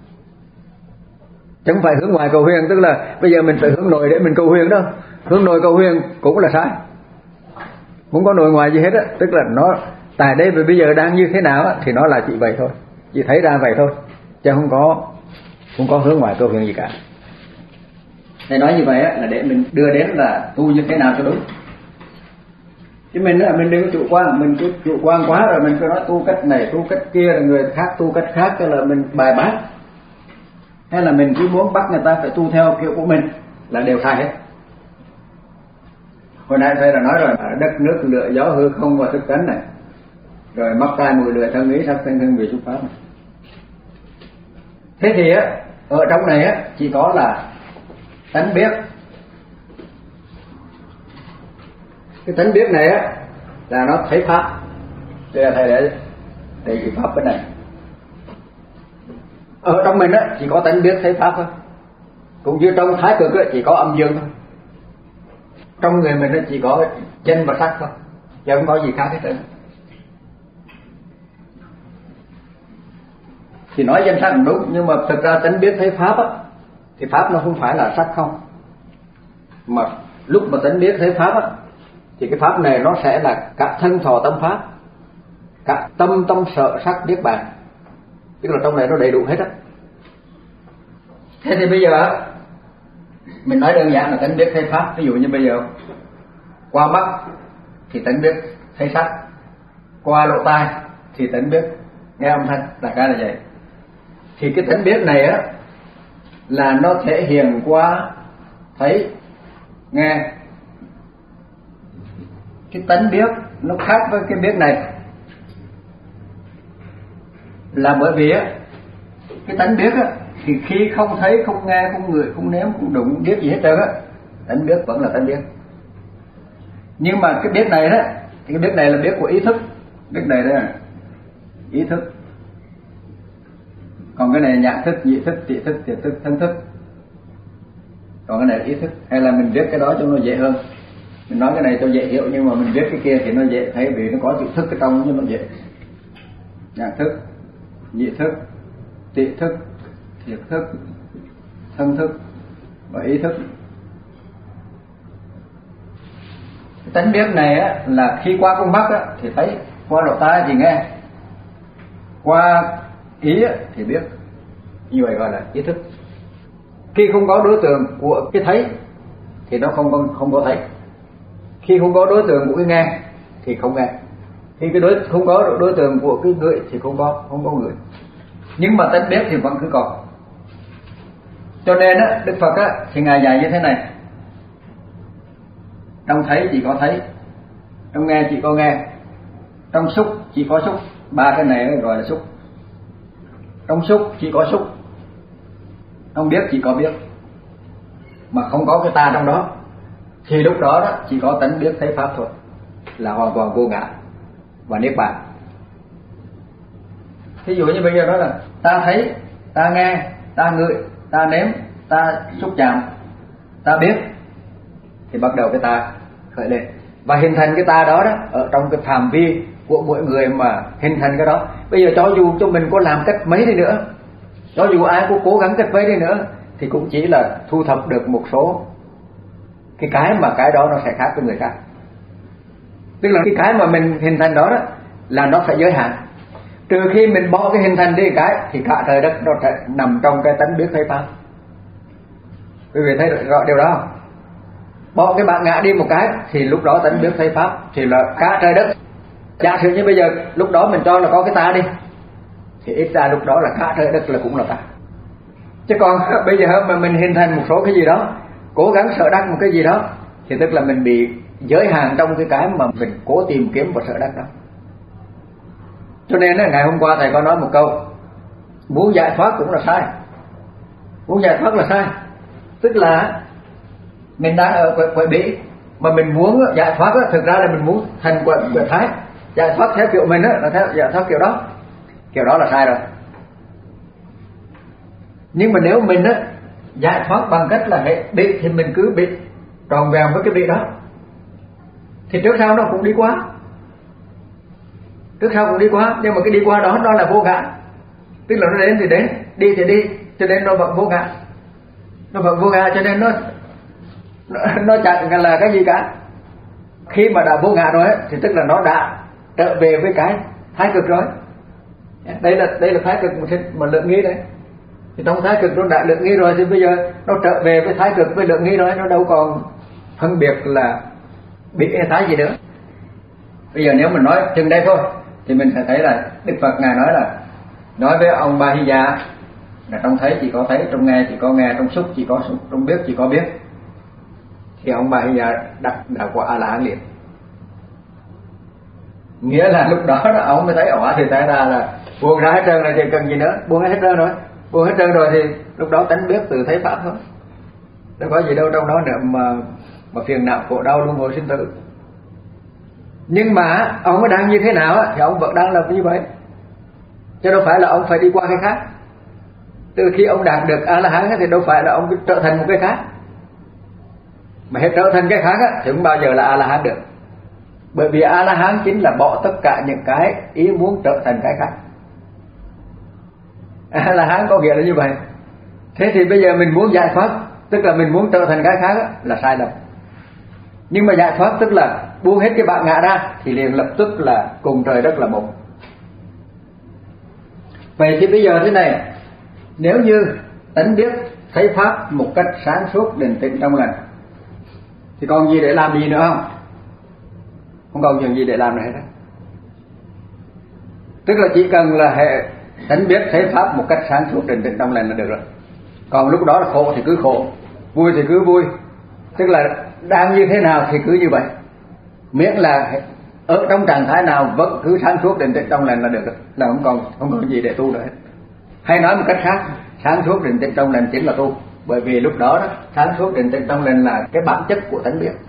Chứ không phải hướng ngoài cầu huyền, tức là bây giờ mình phải hướng nội để mình cầu huyền đâu. Hướng nội cầu huyền cũng là sai, không có nội ngoài gì hết á. Tức là nó tại đây và bây giờ đang như thế nào á, thì nó là chỉ vậy thôi, chỉ thấy ra vậy thôi, chứ không có không có hướng ngoài cầu huyền gì cả. Thầy nói như vậy á, là để mình đưa đến là tu như thế nào cho đúng. Chứ mình á, mình đừng có chủ quan, mình cứ chủ quan quá rồi mình cứ nói tu cách này, tu cách kia, rồi người khác tu cách khác, cái là mình bài bác. Hay là mình cứ muốn bắt người ta phải tu theo kiểu của mình là đều sai hết. Hồi nãy thầy đã nói rồi, đất nước lửa gió hư không và thức tánh này, rồi mắt tai mũi lưỡi thân ý sắc thân thân vị xúc pháp này. Thế thì á, ở trong này á chỉ có là tánh biết. Cái tánh biết này á là nó thấy pháp. Đây là thầy để để chỉ pháp bên này. Ở trong mình á chỉ có tánh biết thấy pháp thôi. Cũng như trong thái cực á chỉ có âm dương thôi. Trong người mình á chỉ có chân và sắc thôi, chứ không có gì khác hết trơn. Thì nói danh sắc đúng, nhưng mà thực ra tánh biết thấy pháp á thì pháp nó không phải là sắc không. Mà lúc mà tánh biết thấy pháp á thì cái pháp này nó sẽ là cả thân thọ tâm pháp, cả tâm tâm sợ sắc niết bàn. Tức là trong này nó đầy đủ hết á. Thế thì bây giờ mình nói đơn giản là tánh biết thấy pháp. Ví dụ như bây giờ qua mắt thì tánh biết thấy sắc, qua lỗ tai thì tánh biết nghe âm thanh, đại khái là vậy. Thì cái tánh biết này á là nó thể hiện qua thấy nghe. Cái tánh biết nó khác với cái biết này là bởi vì á cái tánh biết á thì khi không thấy, không nghe, không ngửi, không nếm, không đụng, không biết gì hết trơn á, tánh biết vẫn là tánh biết. Nhưng mà cái biết này đó thì cái biết này là biết của ý thức. Biết này đó là ý thức. Còn cái này là nhãn thức, nhị thức, tỷ thức, thiệt thức, thân thức. Còn cái này là ý thức. Hay là mình viết cái đó cho nó dễ hơn. Mình nói cái này cho dễ hiểu, nhưng mà mình viết cái kia thì nó dễ thấy vì nó có chữ thức ở trong cho nó dễ. Nhãn thức, nhị thức, tỷ thức, thiệt thức, thân thức và ý thức. Cái tánh biết này á là khi qua con mắt á thì thấy, qua lỗ tai thì nghe, qua ý á thì biết. Như vậy gọi là ý thức. Khi không có đối tượng của cái thấy thì nó không có, không có thấy. Khi không có đối tượng của cái nghe thì không nghe. Khi cái đối không có đối tượng của cái ngửi thì không có không có ngửi. Nhưng mà tánh biết thì vẫn cứ còn. Cho nên á Đức Phật á thì ngài dạy như thế này: trong thấy chỉ có thấy, trong nghe chỉ có nghe, trong xúc chỉ có xúc. Ba cái này gọi là xúc. Trong xúc chỉ có xúc, trong biết chỉ có biết, mà không có cái ta trong đó. Thì lúc đó đó chỉ có tánh biết thấy pháp thôi, là hoàn toàn vô ngã và niết bàn. Ví dụ như bây giờ đó là ta thấy, ta nghe, ta ngửi, ta nếm, ta xúc chạm, ta biết, thì bắt đầu cái ta khởi lên và hình thành cái ta đó đó ở trong cái phạm vi của mỗi người mà hình thành cái đó. Bây giờ cho dù cho mình có làm cách mấy đi nữa, cho dù ai có cố gắng cách mấy đi nữa, thì cũng chỉ là thu thập được một số cái cái mà cái đó nó sẽ khác với người khác. Tức là cái cái mà mình hình thành đó đó là nó phải giới hạn. Trừ khi mình bỏ cái hình thành đi cái thì cả trời đất nó sẽ nằm trong cái tánh biết thấy pháp. Quý vị thấy rõ điều đó không? Bỏ cái bản ngã đi một cái thì lúc đó tánh biết thấy pháp thì là cả trời đất. Giả sử như bây giờ lúc đó mình cho là có cái ta đi thì ít ra lúc đó là cả trời đất là cũng là ta. Chứ còn bây giờ mà mình hình thành một số cái gì đó, cố gắng sợ đắc một cái gì đó, thì tức là mình bị giới hạn trong cái cái mà mình cố tìm kiếm và sợ đắc đó. Cho nên ngày hôm qua thầy có nói một câu: muốn giải thoát cũng là sai. Muốn giải thoát là sai. Tức là mình đang ở quậy bĩ mà mình muốn giải thoát đó, thực ra là mình muốn thành quậy quậy thái. Giải thoát theo kiểu mình đó, là theo giải thoát kiểu đó. Kiểu đó là sai rồi. Nhưng mà nếu mình á giải thoát bằng cách là hệ bị thì mình cứ bị tròn vẹn với cái bị đó, thì trước sau nó cũng đi qua. trước sau cũng đi qua, nhưng mà cái đi qua đó nó là vô ngã, tức là nó đến thì đến, đi thì đi, cho nên nó vẫn vô ngã, nó vẫn vô ngã, cho nên nó nó, nó chẳng là cái gì cả. Khi mà đã vô ngã rồi ấy, thì tức là nó đã trở về với cái thái cực rồi. Đây là đây là thái cực mà lượng nghi đấy. Thì trong thái cực nó đã lượng nghi rồi thì bây giờ nó trở về với thái cực với lượng nghi rồi, nó đâu còn phân biệt là bị hay thái gì nữa. Bây giờ nếu mình nói chừng đây thôi thì mình sẽ thấy là Đức Phật ngài nói là nói với ông Ba Hy Dạ là trong thấy chỉ có thấy, trong nghe chỉ có nghe, trong xúc chỉ có xúc, trong biết chỉ có biết. Thì ông Ba Hy Dạ đặt đã qua A La Hán liền. Nghĩa là lúc đó, đó ông mới thấy ỏ thì thấy ra là buông ra hết trơn rồi thì cần gì nữa, buông hết trơn rồi, buông hết trơn rồi thì lúc đó tánh biết từ thấy pháp thôi, đâu có gì đâu trong đó nữa mà mà phiền não khổ đau luân hồi sinh tử. Nhưng mà ông đang như thế nào thì ông vẫn đang làm như vậy, chứ đâu phải là ông phải đi qua cái khác. Từ khi ông đạt được A La Hán thì đâu phải là ông trở thành một cái khác, mà hết trở thành cái khác thì không bao giờ là A La Hán được. Bởi vì A La Hán chính là bỏ tất cả những cái ý muốn trở thành cái khác. A La Hán có nghĩa là như vậy. Thế thì bây giờ mình muốn giải thoát, tức là mình muốn trở thành cái khác là sai lầm. Nhưng mà giải thoát tức là buông hết cái bản ngã ra thì liền lập tức là cùng trời đất là một. Vậy thì bây giờ thế này, nếu như tánh biết thấy pháp một cách sáng suốt định tĩnh trong lành thì còn gì để làm gì nữa không? Không còn chuyện gì để làm nữa hết. Tức là chỉ cần là hệ tánh biết thấy pháp một cách sáng suốt định tĩnh trong lành là được rồi. Còn lúc đó là khổ thì cứ khổ, vui thì cứ vui, tức là đang như thế nào thì cứ như vậy, miễn là ở trong trạng thái nào vẫn cứ sáng suốt định tĩnh trong lành là được rồi, là không còn không còn gì để tu nữa hết. Hay nói một cách khác, sáng suốt định tĩnh trong lành chính là tu, bởi vì lúc đó, đó sáng suốt định tĩnh trong lành là cái bản chất của tánh biết.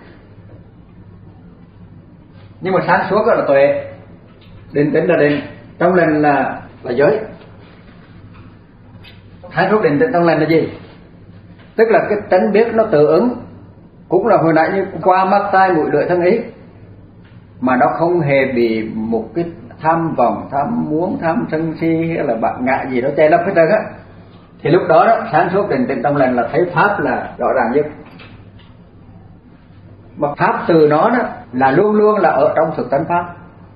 Nhưng mà sáng suốt là tuệ, định tĩnh là định, trong lành là là giới. Sáng suốt định tĩnh trong lành là gì? Tức là cái tánh biết nó tự ứng, cũng là hồi nãy như qua mắt tai mũi lưỡi thân ý, mà nó không hề bị một cái tham vọng, tham muốn, tham sân si hay là bản ngã gì đó che lấp hết trơn á. Thì lúc đó, đó sáng suốt định tĩnh trong lành là thấy pháp là rõ ràng nhất. Mà pháp từ nó đó là luôn luôn là ở trong thực tánh pháp.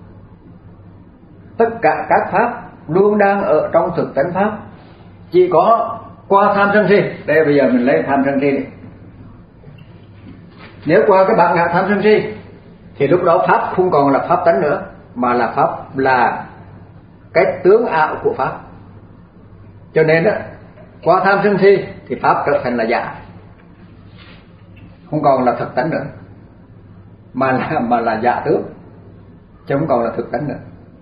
Tất cả các pháp luôn đang ở trong thực tánh pháp, chỉ có qua tham sân si. Đây bây giờ mình lấy tham sân si đi. Nếu qua cái bản ngã tham sân si thì lúc đó pháp không còn là pháp tánh nữa, mà là pháp là cái tướng ảo của pháp. Cho nên đó, qua tham sân si thì pháp trở thành là giả, không còn là thực tánh nữa, mà là mà là giả tướng, chứ không còn là thực tánh nữa.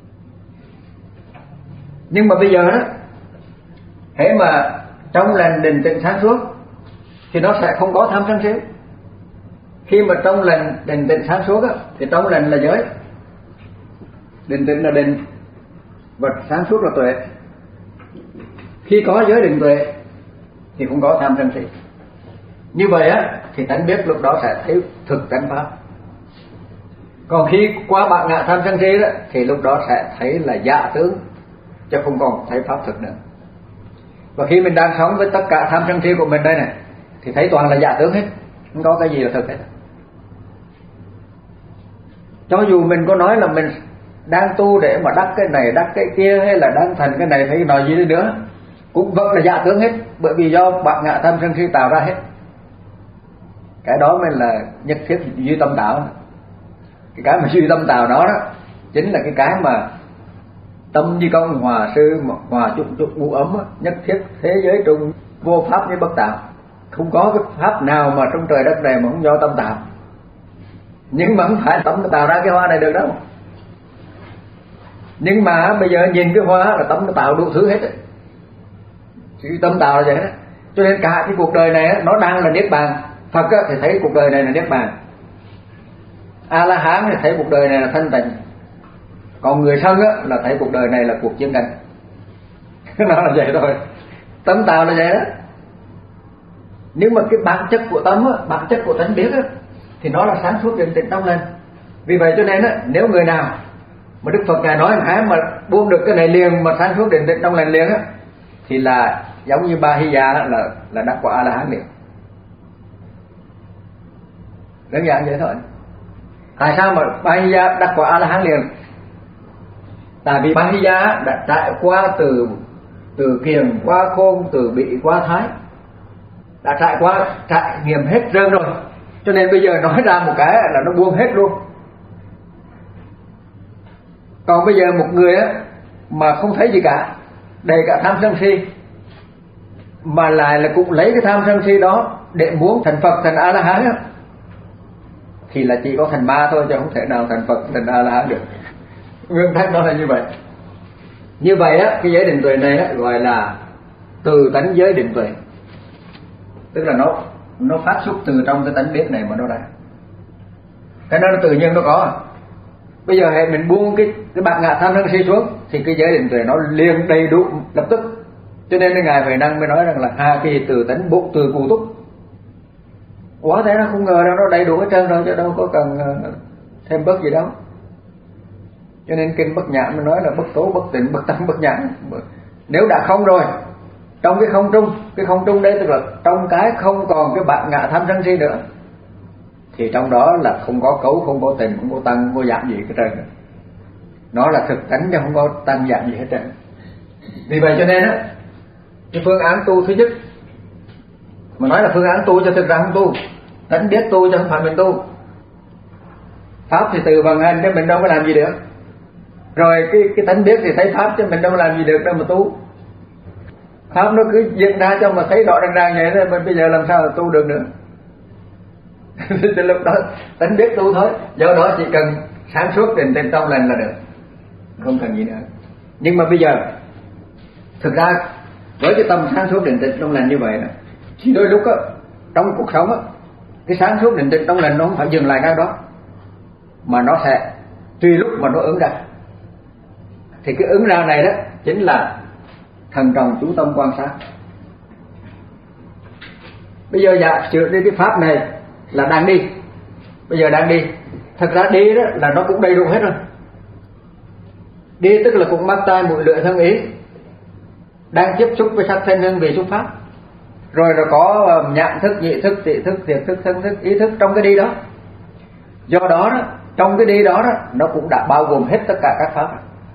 Nhưng mà bây giờ đó, hễ mà trong lành định tĩnh sáng suốt thì nó sẽ không có tham sân si. Khi mà trong lành định tĩnh sáng suốt á, thì trong lành là giới, định tĩnh là định, và sáng suốt là tuệ. Khi có giới định tuệ thì không có tham sân si. Như vậy á thì tánh biết lúc đó sẽ thấy thực tánh pháp. Còn khi qua bản ngã tham sân si đó thì lúc đó sẽ thấy là giả tướng, chứ không còn thấy pháp thực nữa. Và khi mình đang sống với tất cả tham sân si của mình đây này thì thấy toàn là giả tướng hết, không có cái gì là thực hết. Cho dù mình có nói là mình đang tu để mà đắc cái này đắc cái kia, hay là đang thành cái này thấy nói gì đi nữa, cũng vẫn là giả tướng hết, bởi vì do bản ngã tham sân si tạo ra hết. Cái đó mới là nhất thiết duy tâm tạo. Cái cái mà duy tâm tạo đó, đó chính là cái cái mà tâm như công hòa sư, hòa chung chung ngũ ấm, nhất thiết thế giới trung vô pháp như bất tạo. Không có cái pháp nào mà trong trời đất này mà không do tâm tạo. Nhưng mà không phải tâm nó tạo ra cái hoa này được đâu. Nhưng mà bây giờ nhìn cái hoa là tâm nó tạo đủ thứ hết. Sự tâm tạo là vậy đó. Cho nên cả cái cuộc đời này nó đang là niết bàn. Phật thì thấy cuộc đời này là niết bàn, A La Hán thì thấy cuộc đời này là thanh tịnh, còn người thân là thấy cuộc đời này là cuộc chiến tranh. Nó là vậy thôi. Tâm tạo là vậy đó. Nhưng mà cái bản chất của tâm, bản chất của tánh biết thì nó là sáng suốt định tĩnh trong lành. Vì vậy cho nên nếu người nào Mà Đức Phật ngài nói ai mà buông được cái này liền mà sáng suốt định tĩnh trong lành liền á, thì là giống như Ba Hy Gia là là đắc quả A La Hán liền. Đơn giản vậy thôi. Tại sao mà Ba Hy Gia đắc quả A La Hán liền? Tại vì Ba Hy Gia đã trải qua từ từ kiền qua khôn, từ bị qua thái, đã trải qua trải nghiệm hết trơn rồi, cho nên bây giờ nói ra một cái là nó buông hết luôn. Còn bây giờ một người á mà không thấy gì cả, đầy cả tham sân si, mà lại là cũng lấy cái tham sân si đó để muốn thành Phật thành A La Hán á, thì là chỉ có thành ma thôi, chứ không thể nào thành Phật thành A La Hán được. Nguyên tắc đó là như vậy. Như vậy á, cái giới định tuệ này á, gọi là từ tánh giới định tuệ, tức là nó nó phát xuất từ trong cái tánh biết này mà nó ra. Cái đó nó tự nhiên nó có. Bây giờ hệ mình buông cái cái bạc ngạ tham sân si xuống thì cái giới định tuệ nó liền đầy đủ lập tức. Cho nên ngài Huệ Năng mới nói rằng là hà kỳ từ tánh bộ từ cụ túc. Quá thế nó không ngờ đâu, nó đầy đủ hết trơn rồi, chứ đâu có cần thêm bớt gì đâu. Cho nên kinh Bất Nhãn mới nói là bất tố, bất tịnh, bất tăng, bất nhãn. Nếu đã không rồi, trong cái không trung, cái không trung đấy tức là trong cái không còn cái bạc ngạ tham sân si nữa, thì trong đó là không có cấu, không có tình, không có tăng, không có giảm gì hết trơn. Nó là thực tánh chứ không có tăng giảm gì hết trơn. Vì vậy cho nên á, cái phương án tu thứ nhất, mà nói là phương án tu cho thực ra không tu, tánh biết tu chứ không phải mình tu. Pháp thì từ bằng hành chứ mình đâu có làm gì được. Rồi cái cái tánh biết thì thấy pháp chứ mình đâu có làm gì được đâu mà tu. Pháp nó cứ dựng ra cho mà thấy rõ ràng ràng vậy đó, mình bây giờ làm sao là tu được nữa. Từ lúc đó tánh biết tu thôi. Do đó chỉ cần sáng suốt định tĩnh trong lành là được, không cần gì nữa. Nhưng mà bây giờ thực ra với cái tâm sáng suốt định tĩnh trong lành như vậy đó, thì đôi lúc á, trong cuộc sống á, cái sáng suốt định tĩnh trong lành nó không phải dừng lại ngay đó, mà nó sẽ tùy lúc mà nó ứng ra. Thì cái ứng ra này đó chính là thần trọng chú tâm quan sát. Bây giờ giả sử đi cái pháp này là đang đi, bây giờ đang đi, thật ra đi đó là nó cũng đầy đủ hết rồi. Đi tức là cũng mắt tai mũi lưỡi thân ý, đang tiếp xúc với sắc thanh hương vị xúc pháp, rồi là có nhãn thức, nhị thức, tỷ thức, thiệt thức, thân thức, ý thức trong cái đi đó. Do đó đó, trong cái đi đó đó, nó cũng đã bao gồm hết tất cả các pháp.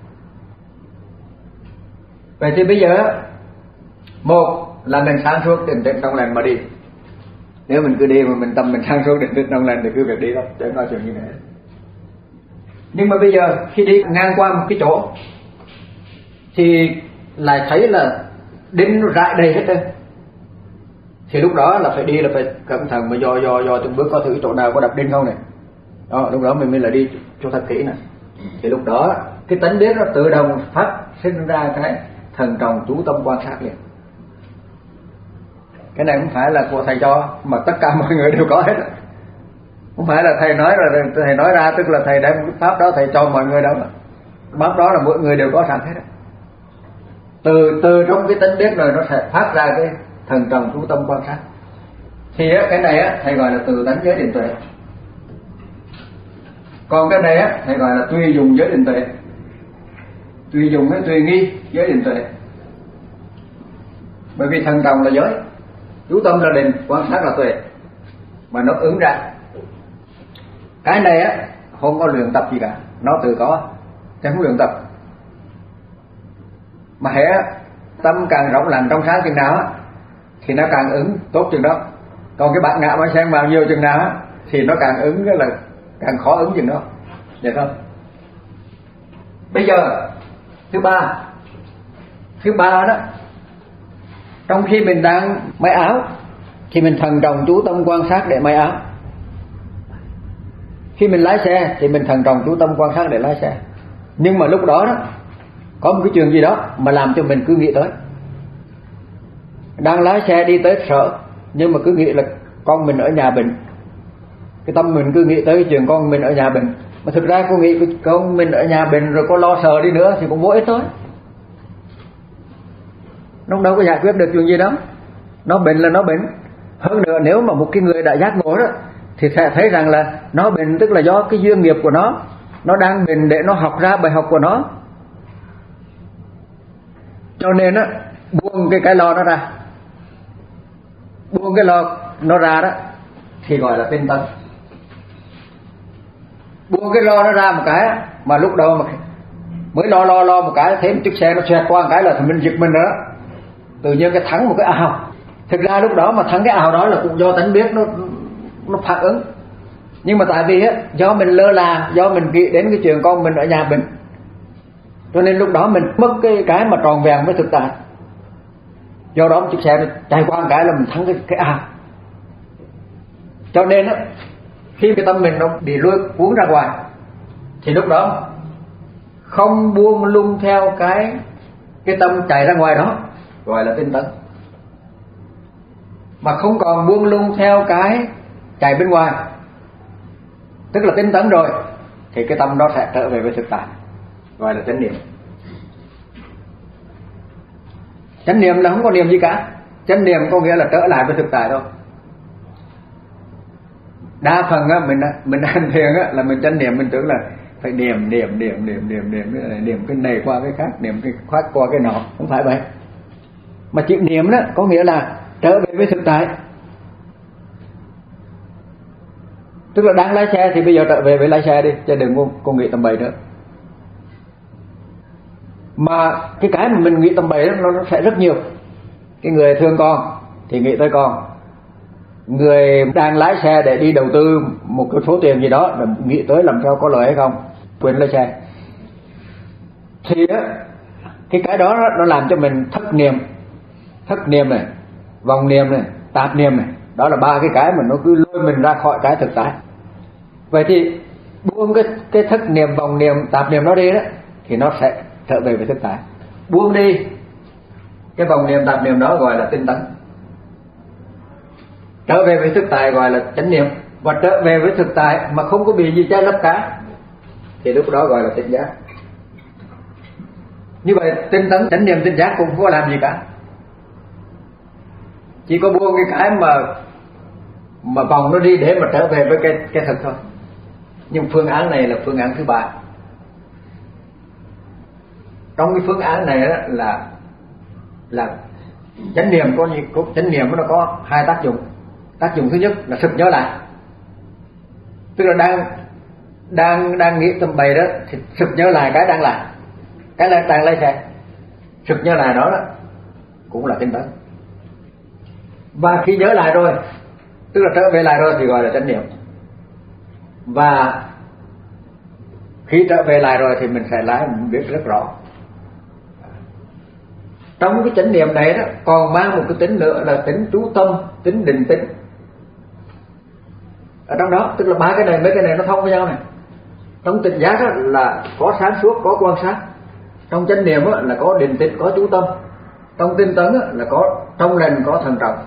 Vậy thì bây giờ một là mình sáng suốt định tĩnh trong lành mà đi. Nếu mình cứ đi mà mình tâm mình sáng suốt định tĩnh trong lành thì cứ việc đi đó, chứ nói chuyện như này. Nhưng mà bây giờ khi đi ngang qua một cái chỗ thì lại thấy là đinh nó rải đầy hết trơn, thì lúc đó là phải đi là phải cẩn thận mà dò dò dò từng bước coi thử chỗ nào có đập đinh không này. Đó, lúc đó mình mới là đi cho thật kỹ này. Thì lúc đó cái tánh biết nó tự động phát sinh ra cái thần trọng chú tâm quan sát liền. Cái này không phải là của thầy cho, mà tất cả mọi người đều có hết. Không phải là thầy nói là thầy nói ra tức là thầy đem cái pháp đó thầy cho mọi người đâu. Pháp đó là mỗi người đều có sẵn hết. Từ từ trong cái tánh biết rồi nó sẽ phát ra cái thần trọng chú tâm quan sát. Thì cái này á thầy gọi là từ tánh giới định tuệ. Còn cái này á thầy gọi là tùy dùng giới định tuệ. Tùy dùng hay tùy nghi giới định tuệ. Bởi vì thần trọng là giới, chú tâm là định, quan sát là tuệ, mà nó ứng ra. Cái này á không có luyện tập gì cả, nó tự có, chứ không luyện tập. Mà hễ tâm càng rộng lành trong sáng chừng nào á thì nó càng ứng tốt chừng đó. Còn cái bạn ngạ mà xem vào nhiều chừng nào á thì nó càng ứng cái là càng khó ứng chừng đó. Được không? Bây giờ thứ ba, thứ ba đó, trong khi mình đang may áo thì mình thần trọng chú tâm quan sát để may áo. Khi mình lái xe thì mình thần trọng chú tâm quan sát để lái xe. Nhưng mà lúc đó đó có một cái chuyện gì đó mà làm cho mình cứ nghĩ tới. Đang lái xe đi tới sở, nhưng mà cứ nghĩ là con mình ở nhà bệnh. Cái tâm mình cứ nghĩ tới cái chuyện con mình ở nhà bệnh. Mà thực ra cô nghĩ con mình ở nhà bệnh rồi có lo sợ đi nữa thì cũng vô ích thôi. Nó đâu có giải quyết được chuyện gì đâu. Nó bệnh là nó bệnh. Hơn nữa nếu mà một cái người đã giác ngộ đó thì sẽ thấy rằng là nó bệnh tức là do cái duyên nghiệp của nó. nó đang mình để nó học ra bài học của nó. Cho nên á, buông cái cái lo nó ra, buông cái lo nó ra đó thì gọi là tinh tấn. Buông cái lo nó ra một cái mà lúc đầu mà mới lo lo lo một cái thấy một chiếc xe nó xoẹt qua một cái là mình giật mình nữa, tự nhiên cái thắng một cái ào. Thực ra lúc đó mà thắng cái ào đó là cũng do tánh biết nó nó phản ứng, nhưng mà tại vì á do mình lơ là, do mình nghĩ đến cái chuyện con mình ở nhà mình, cho nên lúc đó mình mất cái cái mà tròn vẹn với thực tại. Do đó một chiếc xe nó chạy qua một cái là mình thắng cái cái ào. Cho nên á khi cái tâm mình nó bị lôi cuốn ra ngoài thì lúc đó không buông lung theo cái cái tâm chạy ra ngoài đó gọi là tinh tấn, mà không còn buông lung theo cái chạy bên ngoài tức là tinh tấn rồi, thì cái tâm đó sẽ trở về với thực tại gọi là chánh niệm. Chánh niệm là không có niệm gì cả, chánh niệm có nghĩa là trở lại với thực tại thôi. Đa phần á mình mình hành thiền á là mình chánh niệm, mình tưởng là phải niệm niệm niệm niệm niệm niệm niệm cái này qua cái khác, niệm cái khác qua cái nọ, không phải vậy. Mà chữ niệm đó có nghĩa là trở về với thực tại. Tức là đang lái xe thì bây giờ trở về với lái xe đi, chứ đừng có, có nghĩ tầm bậy nữa. Mà cái cái mà mình nghĩ tầm bậy đó nó sẽ rất nhiều. Cái người thương con thì nghĩ tới con, người đang lái xe để đi đầu tư một cái số tiền gì đó là nghĩ tới làm sao có lợi hay không, quên lái xe. Thì á cái cái đó nó làm cho mình thất niệm, thất niệm này, vòng niệm này, tạp niệm này. Đó là ba cái cái mà nó cứ lôi mình ra khỏi cái thực tại. Vậy thì buông cái cái thất niệm, vòng niệm, tạp niệm nó đi đó thì nó sẽ trở về với thực tại. Buông đi cái vòng niệm, tạp niệm đó gọi là tinh tấn. Trở về với thực tại gọi là chánh niệm, và trở về với thực tại mà không có bị gì che lấp cả thì lúc đó gọi là tỉnh giác. Như vậy tinh tấn, chánh niệm, tỉnh giác cũng không có làm gì cả, chỉ có buông cái cái mà mà vòng nó đi để mà trở về với cái cái thực thôi. Nhưng phương án này là phương án thứ ba. Trong cái phương án này đó là là chánh niệm có gì, có chánh niệm nó có hai tác dụng. Tác dụng thứ nhất là sực nhớ lại, tức là đang đang đang nghĩ tầm bày đó thì sực nhớ lại cái đang làm, cái là đang lái xe, sực nhớ lại đó, đó cũng là tinh tấn. Và khi nhớ lại rồi, tức là trở về lại rồi thì gọi là chánh niệm. Và khi trở về lại rồi thì mình sẽ lái, mình biết rất rõ. Trong cái chánh niệm này đó còn mang một cái tính nữa là tính chú tâm, tính định tĩnh ở trong đó. Tức là ba cái này, mấy cái này nó thông với nhau này. Trong tỉnh giác là có sáng suốt, có quan sát. Trong chánh niệm là có định tĩnh, có chú tâm. Trong tinh tấn là có trong lành, có thận trọng.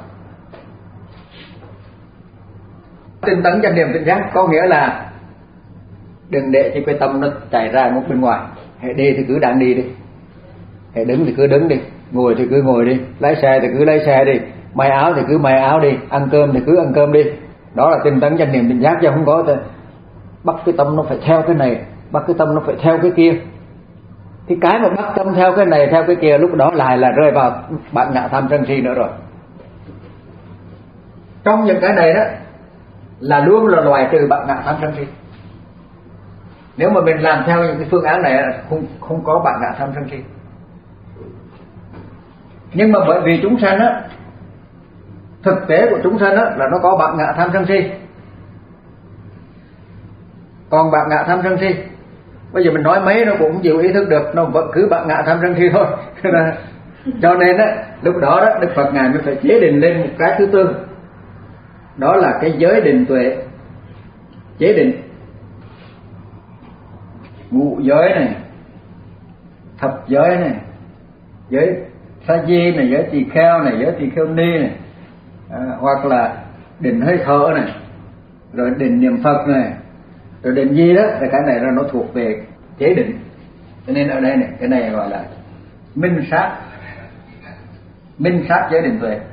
Tinh tấn, chánh niệm, tỉnh giác có nghĩa là đừng để cho cái tâm nó chạy ra một bên ngoài. Hãy đi thì cứ đang đi đi, hãy đứng thì cứ đứng đi, ngồi thì cứ ngồi đi, lái xe thì cứ lái xe đi, may áo thì cứ may áo đi, ăn cơm thì cứ ăn cơm đi. Đó là tinh tấn, chánh niệm, tỉnh giác, chứ không có bắt cái tâm nó phải theo cái này, bắt cái tâm nó phải theo cái kia. Thì cái mà bắt tâm theo cái này theo cái kia lúc đó lại là rơi vào bản ngã tham sân si nữa rồi. Trong những cái này đó là luôn là loại trừ bản ngã tham sân si. Nếu mà mình làm theo những cái phương án này không không có bản ngã tham sân si. Nhưng mà bởi vì chúng sanh á, thực tế của chúng sanh á là nó có bản ngã tham sân si. Còn bản ngã tham sân si, bây giờ mình nói mấy nó cũng không chịu ý thức được, nó vẫn cứ bản ngã tham sân si thôi. Cho nên á lúc đó đó Đức Phật ngài mới phải chế định lên một cái thứ tư, đó là cái giới định tuệ. Chế định ngũ giới này, thập giới này, giới sa di này, giới tỳ kheo này, giới tỳ kheo ni này, à, hoặc là định hơi thở này, rồi định niệm Phật này, rồi định gì đó, thì cái này là nó thuộc về chế định. Cho nên ở đây này, cái này gọi là minh sát, minh sát giới định tuệ.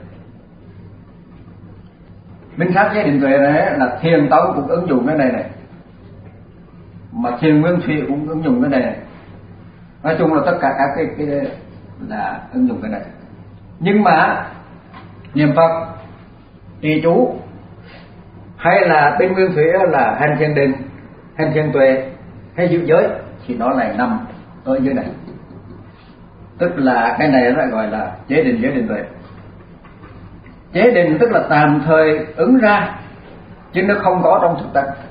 Minh sát giới định tuệ này là thiền tông cũng ứng dụng cái này này. mà thiền nguyên thủy cũng ứng dụng cái này. Nói chung là tất cả các cái, cái là ứng dụng cái này. Nhưng mà niệm Phật, trì chú hay là bên nguyên thủy là hành thiền định, hành thiền tuệ hay giữ giới thì nó lại nằm ở dưới này. Tức là cái này nó gọi là chế định, giới định, tuệ. Chế định tức là tạm thời ứng ra chứ nó không có trong thực tập.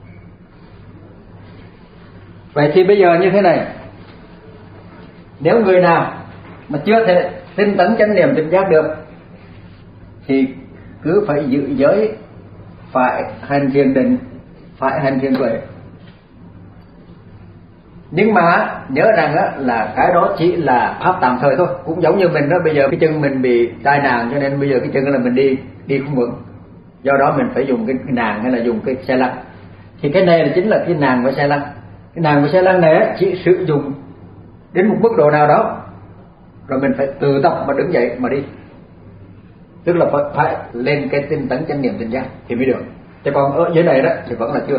Vậy thì bây giờ như thế này, nếu người nào mà chưa thể tinh tấn chánh niệm tỉnh giác được thì cứ phải giữ giới, phải hành thiền định, phải hành thiền tuệ. Nhưng mà nhớ rằng á, là cái đó chỉ là pháp tạm thời thôi. Cũng giống như mình đó, bây giờ cái chân mình bị tai nạn cho nên bây giờ cái chân là mình đi đi không vững, do đó mình phải dùng cái, cái nàng hay là dùng cái xe lăn. Thì cái này là chính là cái nàng và xe lăn. Cái nàng và xe lăn này chỉ sử dụng đến một mức độ nào đó rồi mình phải tự tập mà đứng dậy mà đi. Tức là phải, phải lên cái tinh tấn chánh niệm tỉnh giác thì mới được. Chứ còn ở dưới này đó thì vẫn là chưa.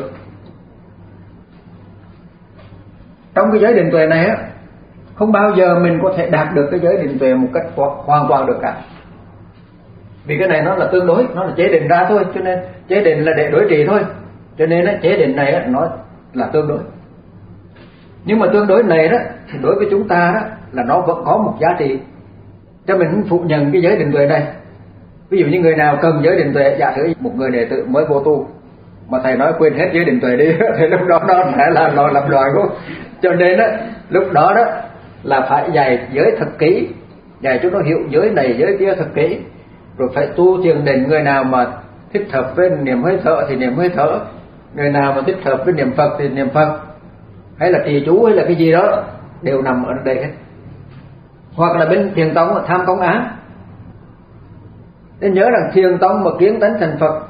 Trong cái giới định tuệ này á, không bao giờ mình có thể đạt được cái giới định tuệ một cách hoàn toàn được cả. Vì cái này nó là tương đối, nó là chế định ra thôi, cho nên chế định là để đối trị thôi. Cho nên á, chế định này á, nó là tương đối. Nhưng mà tương đối này đó thì đối với chúng ta đó là nó vẫn có một giá trị. Cho mình không phụ nhận cái giới định tuệ này. Ví dụ như người nào cần giới định tuệ, giả sử một người đệ tử mới vô tu mà thầy nói quên hết giới định tuệ đi thì lúc đó nó sẽ là lòi lập lòi luôn. Cho nên đó, lúc đó đó là phải dạy giới thật kỹ, dạy cho nó hiểu giới này giới kia thật kỹ, rồi phải tu thiền định. Người nào mà thích hợp với niệm hơi thở thì niệm hơi thở, người nào mà thích hợp với niệm Phật thì niệm Phật, hay là trì chú hay là cái gì đó đều nằm ở đây hết. Hoặc là bên thiền tông là tham công án. Nên nhớ rằng thiền tông mà kiến tánh thành Phật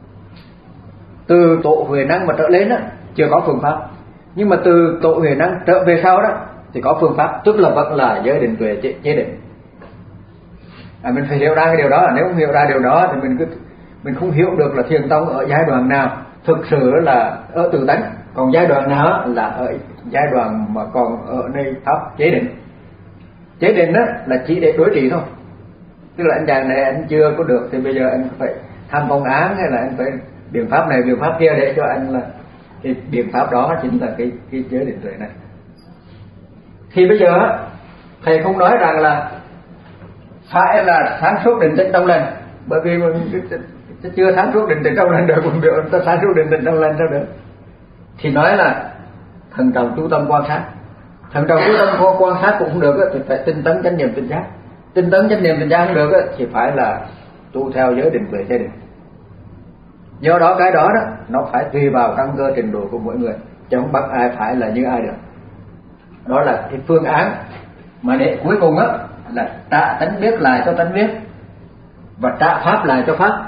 từ tổ Huệ Năng mà trở lên đó chưa có phương pháp, nhưng mà từ tổ Huệ Năng trở về sau đó thì có phương pháp, tức là vẫn là giới định tuệ chế, chế định. À, mình phải hiểu ra cái điều đó. Nếu không hiểu ra điều đó thì mình cứ mình không hiểu được là thiền tông ở giai đoạn nào thực sự là ở tự tánh, còn giai đoạn nào là ở giai đoạn mà còn ở nơi pháp chế định. Chế định đó là chỉ để đối trị thôi. Tức là anh chàng này anh chưa có được thì bây giờ anh phải tham công án, hay là anh phải biện pháp này biện pháp kia để cho anh là cái biện pháp đó chính là cái cái giới định tuệ này. Thì bây giờ thầy không nói rằng là phải là sáng suốt định tĩnh trong lành, bởi vì mình chưa sáng suốt định tĩnh trong lành được, mình biểu ta sáng suốt định tĩnh trong lành sao được. Thì nói là thần trọng chú tâm quan sát. Thần trọng chú tâm quan sát cũng không được thì phải tinh tấn chánh niệm tỉnh giác. Tinh tấn chánh niệm tỉnh giác không được thì phải là tu theo giới định tuệ chế định. Do đó cái đó đó nó phải tùy vào căn cơ trình độ của mỗi người, chứ không bắt ai phải là như ai được. Đó là cái phương án mà để cuối cùng á là trả tánh biết lại cho tánh biết và trả pháp lại cho pháp.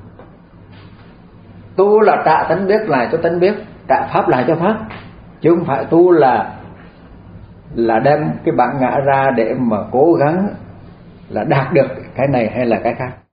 Tu là trả tánh biết lại cho tánh biết, trả pháp lại cho pháp, chứ không phải tu là là đem cái bản ngã ra để mà cố gắng là đạt được cái này hay là cái khác.